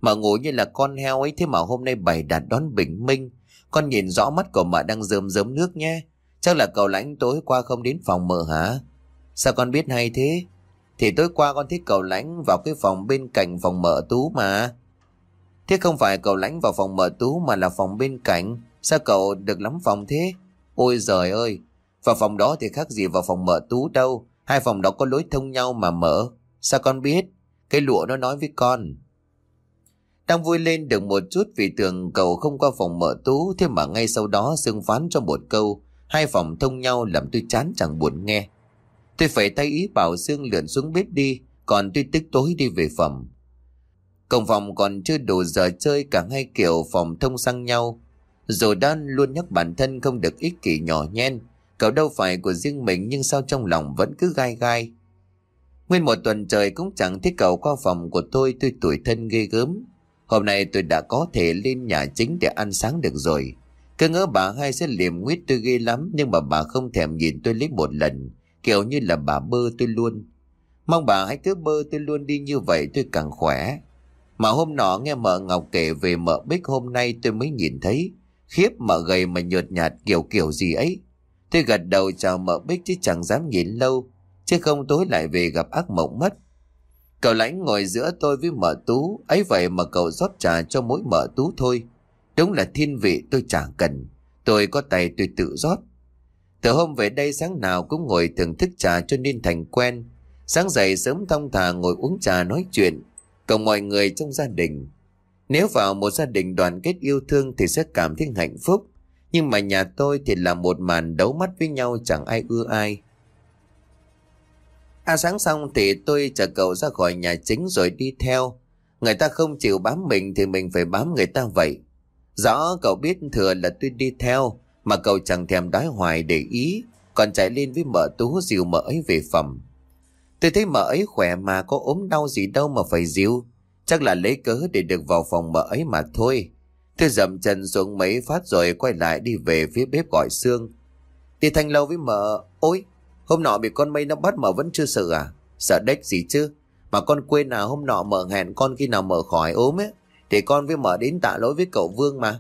Mợ ngủ như là con heo ấy, thế mà hôm nay bày đặt đón bình minh. Con nhìn rõ mắt của mợ đang rơm rớm nước nhé. Chắc là cậu Lãnh tối qua không đến phòng mợ hả? Sao con biết hay thế? Thì tối qua con thấy cậu Lãnh vào cái phòng bên cạnh phòng mợ Tú mà. Thế không phải cậu Lãnh vào phòng mợ Tú mà là phòng bên cạnh. Sao cậu được lắm phòng thế? Ôi giời ơi, vào phòng đó thì khác gì vào phòng mợ Tú đâu. Hai phòng đó có lối thông nhau mà mợ. Sao con biết? Cái lụa nó nói với con. Đang vui lên được một chút vì tưởng cậu không qua phòng mợ Tú, thế mà ngay sau đó Sương phán cho một câu hai phòng thông nhau làm tôi chán chẳng buồn nghe. Tôi phải tay ý bảo Sương lượn xuống bếp đi, còn tôi tức tối đi về phòng. Cổng phòng còn chưa đủ giờ chơi, cả hai kiểu phòng thông sang nhau. Rồi Đan luôn nhắc bản thân không được ích kỷ nhỏ nhen, cậu đâu phải của riêng mình, nhưng sao trong lòng vẫn cứ gai gai. Nguyên một tuần trời cũng chẳng thấy cậu qua phòng của tôi tủi thân ghê gớm. Hôm nay tôi đã có thể lên nhà chính để ăn sáng được rồi. Cứ ngỡ bà hai sẽ liềm nguyết tôi ghê lắm, nhưng mà bà không thèm nhìn tôi lấy một lần, kiểu như là bà bơ tôi luôn. Mong bà hãy cứ bơ tôi luôn đi, như vậy tôi càng khỏe. Mà hôm nọ nghe mợ Ngọc kể về mợ Bích, hôm nay tôi mới nhìn thấy. Khiếp, mợ gầy mà nhợt nhạt kiểu gì ấy. Tôi gật đầu chào mợ Bích chứ chẳng dám nhìn lâu, chứ không tối lại về gặp ác mộng mất. Cậu Lãnh ngồi giữa tôi với mợ Tú, ấy vậy mà cậu rót trà cho mỗi mợ Tú thôi. Đúng là thiên vị tôi chẳng cần, tôi có tay tôi tự rót. Từ hôm về đây sáng nào cũng ngồi thưởng thức trà cho nên thành quen. Sáng dậy sớm thong thả ngồi uống trà nói chuyện cùng mọi người trong gia đình. Nếu vào một gia đình đoàn kết yêu thương thì sẽ cảm thấy hạnh phúc. Nhưng mà nhà tôi thì là một màn đấu mắt với nhau, chẳng ai ưa ai. Ăn sáng xong thì tôi chở cậu ra khỏi nhà chính rồi đi theo. Người ta không chịu bám mình thì mình phải bám người ta vậy. Rõ cậu biết thừa là tôi đi theo, mà cậu chẳng thèm đói hoài để ý, còn chạy lên với mợ Tú dìu mợ ấy về phòng. Tôi thấy mợ ấy khỏe mà, có ốm đau gì đâu mà phải dìu. Chắc là lấy cớ để được vào phòng mợ ấy mà thôi. Tôi dậm chân xuống mấy phát rồi quay lại đi về phía bếp gọi Sương. Đi thanh lâu với mợ. Ôi, hôm nọ bị con Mây nó bắt mợ vẫn chưa sợ à? Sợ đếch gì chứ. Mà con quên à, hôm nọ mợ hẹn con khi nào mợ khỏi ốm ấy thì con với mợ đến tạ lỗi với cậu Vương mà.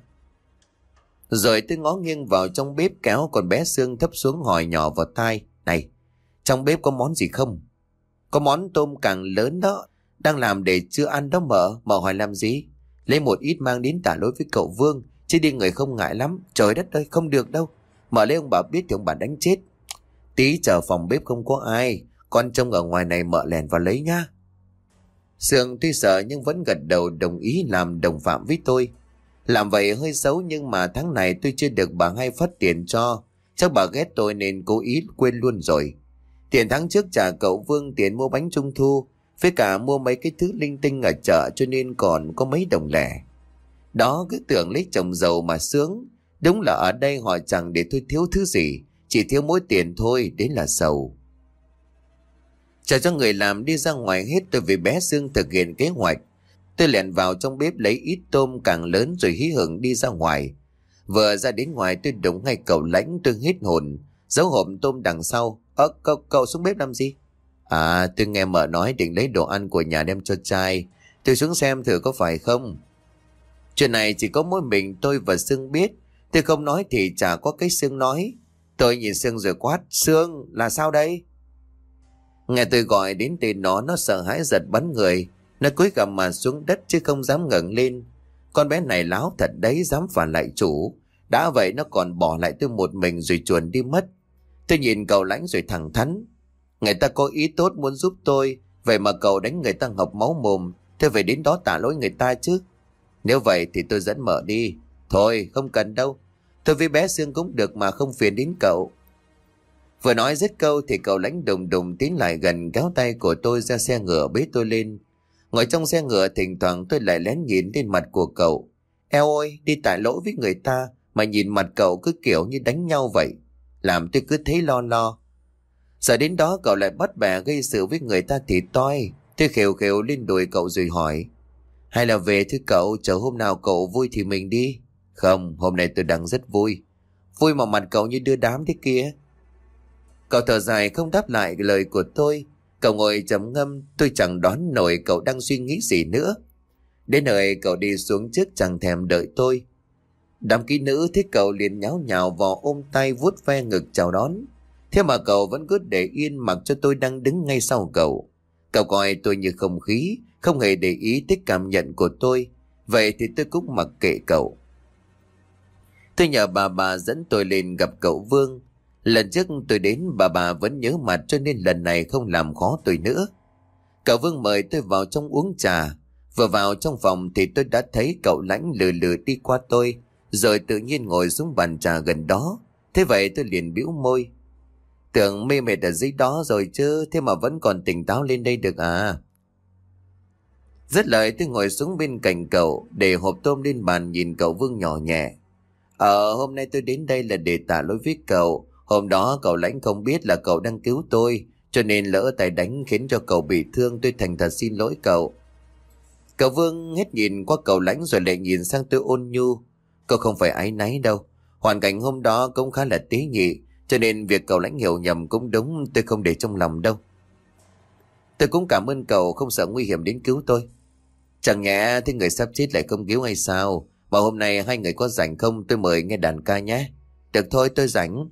Rồi tôi ngó nghiêng vào trong bếp kéo con bé Sương thấp xuống hỏi nhỏ vào tai. Này, trong bếp có món gì không? Có món tôm càng lớn đó, đang làm để chưa ăn đó mợ. Mợ hỏi làm gì? Lấy một ít mang đến tả lỗi với cậu Vương, chứ đi người không ngại lắm. Trời đất ơi, không được đâu. Mợ lấy ông bà biết thì ông bà đánh chết. Tí chờ phòng bếp không có ai, con trông ở ngoài này mợ lèn vào lấy nhá. Sương tuy sợ nhưng vẫn gật đầu đồng ý làm đồng phạm với tôi. Làm vậy hơi xấu, nhưng mà tháng này tôi chưa được bà hai phát tiền cho. Chắc bà ghét tôi nên cố ý quên luôn rồi. Tiền tháng trước trả cậu Vương tiền mua bánh trung thu, với cả mua mấy cái thứ linh tinh ở chợ, cho nên còn có mấy đồng lẻ. Đó, cứ tưởng lấy chồng giàu mà sướng. Đúng là ở đây họ chẳng để tôi thiếu thứ gì, chỉ thiếu mỗi tiền thôi, đến là sầu. Chờ cho người làm đi ra ngoài hết, tôi với bé Sương thực hiện kế hoạch. Tôi lẻn vào trong bếp lấy ít tôm càng lớn rồi hí hửng đi ra ngoài. Vừa ra đến ngoài tôi đụng ngay cậu Lãnh, tôi hết hồn, giấu hộp tôm đằng sau. Cậu xuống bếp làm gì? À, tôi nghe mợ nói định lấy đồ ăn của nhà đem cho trai. Tôi xuống xem thử có phải không. Chuyện này chỉ có mỗi mình tôi và Sương biết. Tôi không nói thì chả có cái Sương nói. Tôi nhìn Sương rồi quát. Sương, là sao đây? Nghe tôi gọi đến tên nó sợ hãi giật bắn người. Nó cúi gằm mặt xuống đất chứ không dám ngẩng lên. Con bé này láo thật đấy, dám phản lại chủ. Đã vậy nó còn bỏ lại tôi một mình rồi chuồn đi mất. Tôi nhìn cậu Lãnh rồi thẳng thắn. Người ta có ý tốt muốn giúp tôi, vậy mà cậu đánh người ta ngọc máu mồm. Tôi phải đến đó tạ lỗi người ta chứ. Nếu vậy thì tôi dẫn mợ đi. Thôi không cần đâu, tôi với bé Sương cũng được mà, không phiền đến cậu. Vừa nói dứt câu thì cậu Lãnh đùng đùng tiến lại gần, kéo tay của tôi ra xe ngựa bế tôi lên. Ngồi trong xe ngựa thỉnh thoảng tôi lại lén nhìn lên mặt của cậu. Eo ôi, đi tạ lỗi với người ta mà nhìn mặt cậu cứ kiểu như đánh nhau vậy, làm tôi cứ thấy lo lo. Sợ đến đó cậu lại bắt bẻ gây sự với người ta thì toi. Tôi khều khều lên đùi cậu rồi hỏi. Hay là về thưa cậu, chờ hôm nào cậu vui thì mình đi. Không, hôm nay tôi đang rất vui. Vui mà mặt cậu như đưa đám thế kia. Cậu thở dài không đáp lại lời của tôi. Cậu ngồi trầm ngâm, tôi chẳng đoán nổi cậu đang suy nghĩ gì nữa. Đến nơi cậu đi xuống trước chẳng thèm đợi tôi. Đám kỹ nữ thấy cậu liền nháo nhào vào ôm tay vuốt ve ngực chào đón. Thế mà cậu vẫn cứ để yên mặc cho tôi đang đứng ngay sau cậu. Cậu coi tôi như không khí, không hề để ý tới cảm nhận của tôi. Vậy thì tôi cũng mặc kệ cậu. Tôi nhờ bà dẫn tôi lên gặp cậu Vương. Lần trước tôi đến bà vẫn nhớ mặt, cho nên lần này không làm khó tôi nữa. Cậu Vương mời tôi vào trong uống trà. Vừa vào trong phòng thì tôi đã thấy cậu Lãnh lừ lừ đi qua tôi, rồi tự nhiên ngồi xuống bàn trà gần đó. Thế vậy tôi liền bĩu môi. Tưởng mê mệt ở dưới đó rồi chứ, thế mà vẫn còn tỉnh táo lên đây được à? Dứt lời tôi ngồi xuống bên cạnh cậu, để hộp tôm lên bàn, nhìn cậu Vương nhỏ nhẹ. Hôm nay tôi đến đây là để tạ lỗi với cậu. Hôm đó cậu Lãnh không biết là cậu đang cứu tôi, cho nên lỡ tay đánh khiến cho cậu bị thương. Tôi thành thật xin lỗi cậu. Cậu Vương hết nhìn qua cậu Lãnh rồi lại nhìn sang tôi ôn nhu. Cậu không phải áy náy đâu. Hoàn cảnh hôm đó cũng khá là tế nhị, cho nên việc cậu Lãnh hiểu nhầm cũng đúng, tôi không để trong lòng đâu. Tôi cũng cảm ơn cậu không sợ nguy hiểm đến cứu tôi. Chẳng nhẽ thế người sắp chết lại không cứu hay sao? Mà hôm nay hai người có rảnh không, tôi mời nghe đàn ca nhé. Được thôi, tôi rảnh.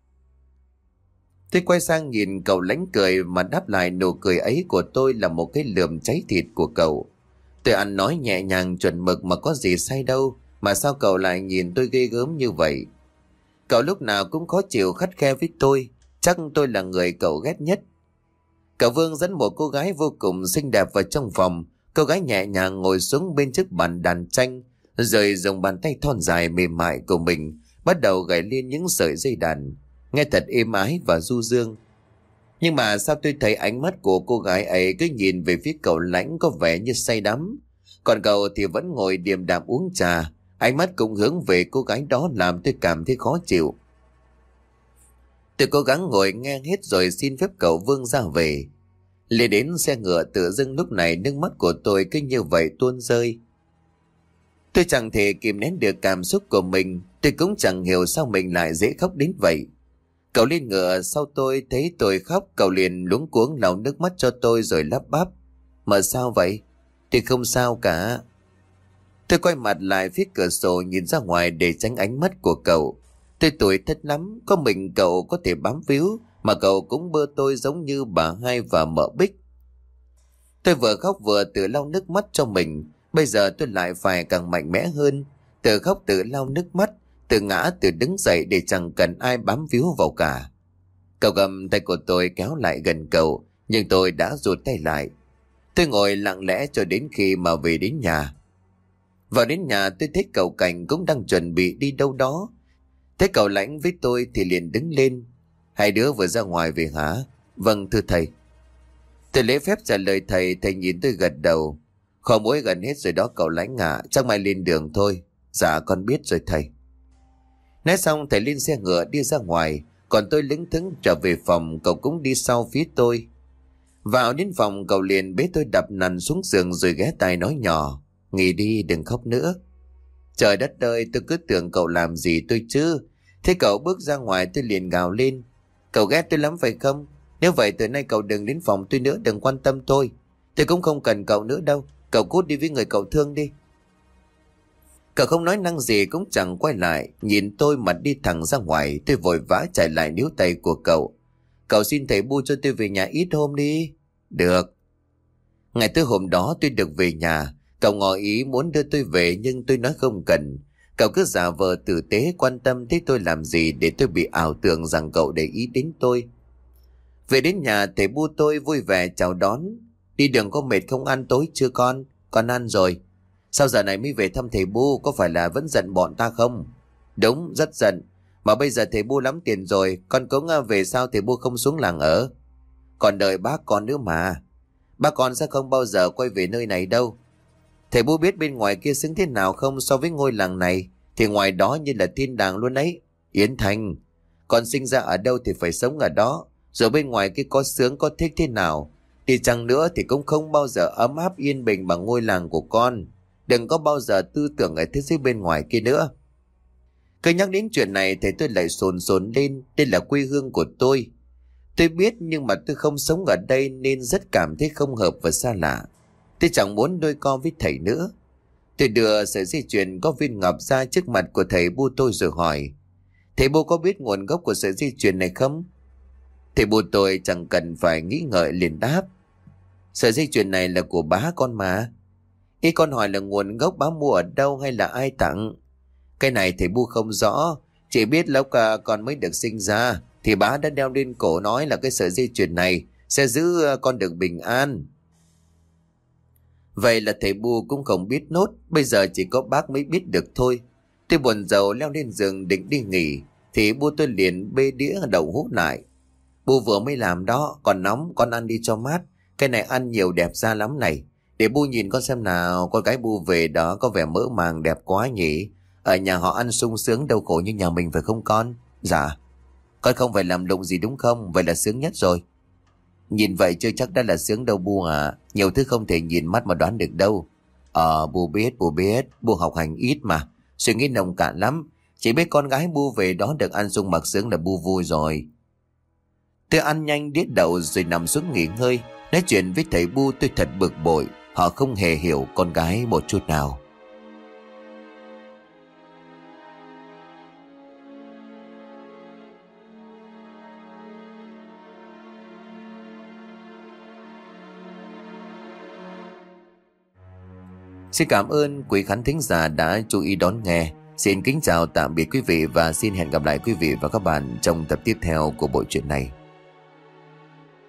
Tôi quay sang nhìn cậu Lãnh cười, mà đáp lại nụ cười ấy của tôi là một cái lườm cháy thịt của cậu. Tôi ăn nói nhẹ nhàng chuẩn mực mà có gì sai đâu, mà sao cậu lại nhìn tôi ghê gớm như vậy? Cậu lúc nào cũng khó chịu khắt khe với tôi, chắc tôi là người cậu ghét nhất. Cậu Vương dẫn một cô gái vô cùng xinh đẹp vào trong phòng. Cô gái nhẹ nhàng ngồi xuống bên chiếc bàn đàn tranh, rồi dùng bàn tay thon dài mềm mại của mình bắt đầu gảy lên những sợi dây đàn, nghe thật êm ái và du dương. Nhưng mà sao tôi thấy ánh mắt của cô gái ấy cứ nhìn về phía cậu Lãnh có vẻ như say đắm, còn cậu thì vẫn ngồi điềm đạm uống trà. Ánh mắt cũng hướng về cô gái đó làm tôi cảm thấy khó chịu. Tôi cố gắng ngồi nghe hết rồi xin phép cậu Vương ra về. Lên đến xe ngựa, tự dưng lúc này nước mắt của tôi cứ như vậy tuôn rơi. Tôi chẳng thể kìm nén được cảm xúc của mình. Tôi cũng chẳng hiểu sao mình lại dễ khóc đến vậy. Cậu lên ngựa sau tôi thấy tôi khóc, cậu liền luống cuống lau nước mắt cho tôi rồi lắp bắp. Mà sao vậy? Thì không sao cả. Tôi quay mặt lại phía cửa sổ nhìn ra ngoài để tránh ánh mắt của cậu. Tôi tủi thất lắm, có mình cậu có thể bám víu, mà cậu cũng bơ tôi giống như bà Hai và mợ Bích. Tôi vừa khóc vừa tự lau nước mắt cho mình. Bây giờ tôi lại phải càng mạnh mẽ hơn, tự khóc tự lau nước mắt, tự ngã tự đứng dậy để chẳng cần ai bám víu vào cả. Cậu cầm tay của tôi kéo lại gần cậu, nhưng tôi đã rụt tay lại. Tôi ngồi lặng lẽ cho đến khi mà về đến nhà. Vào đến nhà tôi thấy cậu Cảnh cũng đang chuẩn bị đi đâu đó. Thấy cậu Lãnh với tôi thì liền đứng lên. Hai đứa vừa ra ngoài về hả? Vâng thưa thầy. Tôi lễ phép trả lời thầy. Thầy nhìn tôi gật đầu. Kho muối gần hết rồi đó cậu Lãnh ạ, chắc mai lên đường thôi. Dạ con biết rồi thầy. Nói xong thầy lên xe ngựa đi ra ngoài, còn tôi lững thững trở về phòng. Cậu cũng đi sau phía tôi. Vào đến phòng cậu liền bế tôi đập nằm xuống giường rồi ghé tai nói nhỏ. Nghỉ đi, đừng khóc nữa. Trời đất ơi, tôi cứ tưởng cậu làm gì tôi chứ. Thế cậu bước ra ngoài tôi liền gào lên. Cậu ghét tôi lắm phải không? Nếu vậy từ nay cậu đừng đến phòng tôi nữa, đừng quan tâm tôi. Tôi cũng không cần cậu nữa đâu. Cậu cút đi với người cậu thương đi. Cậu không nói năng gì cũng chẳng quay lại, nhìn tôi mà đi thẳng ra ngoài. Tôi vội vã chạy lại níu tay của cậu. Cậu xin thầy bu cho tôi về nhà ít hôm đi. Được. Ngày tới hôm đó tôi được về nhà. Cậu ngỏ ý muốn đưa tôi về nhưng tôi nói không cần. Cậu cứ giả vờ tử tế quan tâm tới tôi làm gì để tôi bị ảo tưởng rằng cậu để ý đến tôi. Về đến nhà thầy bu tôi vui vẻ chào đón. Đi đường có mệt không, ăn tối chưa con? Con ăn rồi. Sao giờ này mới về thăm thầy bu, có phải là vẫn giận bọn ta không? Đúng, rất giận. Mà bây giờ thầy bu lắm tiền rồi, con cũng về sao thầy bu không xuống làng ở? Còn đợi bác con nữa mà. Bác con sẽ không bao giờ quay về nơi này đâu. Thầy bu biết bên ngoài kia xứng thế nào không? So với ngôi làng này thì ngoài đó như là thiên đàng luôn ấy. Yến Thành, con sinh ra ở đâu thì phải sống ở đó. Rồi bên ngoài kia có sướng có thích thế nào thì chăng nữa thì cũng không bao giờ ấm áp yên bình bằng ngôi làng của con. Đừng có bao giờ tư tưởng ở thế giới bên ngoài kia nữa. Cứ nhắc đến chuyện này thì tôi lại sồn sồn lên. Đây là quê hương của tôi. Tôi biết nhưng mà tôi không sống ở đây nên rất cảm thấy không hợp và xa lạ. Tôi chẳng muốn đôi co với thầy nữa. Tôi đưa sợi dây chuyền có viên ngọc ra trước mặt của thầy Bu tôi rồi hỏi: thầy Bu có biết nguồn gốc của sợi dây chuyền này không? Thầy Bu tôi chẳng cần phải nghĩ ngợi liền đáp: sợi dây chuyền này là của bá con mà. Ý con hỏi là nguồn gốc bá mua ở đâu hay là ai tặng? Cái này thầy Bu không rõ, chỉ biết lúc con mới được sinh ra thì bá đã đeo lên cổ, nói là cái sợi dây chuyền này sẽ giữ con được bình an. Vậy là thầy Bu cũng không biết nốt, bây giờ chỉ có bác mới biết được thôi. Tôi buồn rầu leo lên giường định đi nghỉ thì Bu tôi liền bê đĩa đậu hũ lại: Bu vừa mới làm đó, còn nóng, con ăn đi cho mát. Cái này ăn nhiều đẹp da lắm này. Để Bu nhìn con xem nào, con gái Bu về đó có vẻ mỡ màng đẹp quá nhỉ. Ở nhà họ ăn sung sướng đau khổ như nhà mình phải không con? Dạ. Con không phải làm lụng gì đúng không? Vậy là sướng nhất rồi. Nhìn vậy chưa chắc đã là sướng đâu Bu à. Nhiều thứ không thể nhìn mắt mà đoán được đâu. Bu biết, Bu học hành ít mà, suy nghĩ nồng cạn lắm. Chỉ biết con gái Bu về đó được ăn sung mặc sướng là Bu vui rồi. Tôi ăn nhanh đĩa đậu rồi nằm xuống nghỉ ngơi. Nói chuyện với thầy Bu tôi thật bực bội. Họ không hề hiểu con gái một chút nào. Xin cảm ơn quý khán thính giả đã chú ý đón nghe. Xin kính chào tạm biệt quý vị và xin hẹn gặp lại quý vị và các bạn trong tập tiếp theo của bộ truyện này.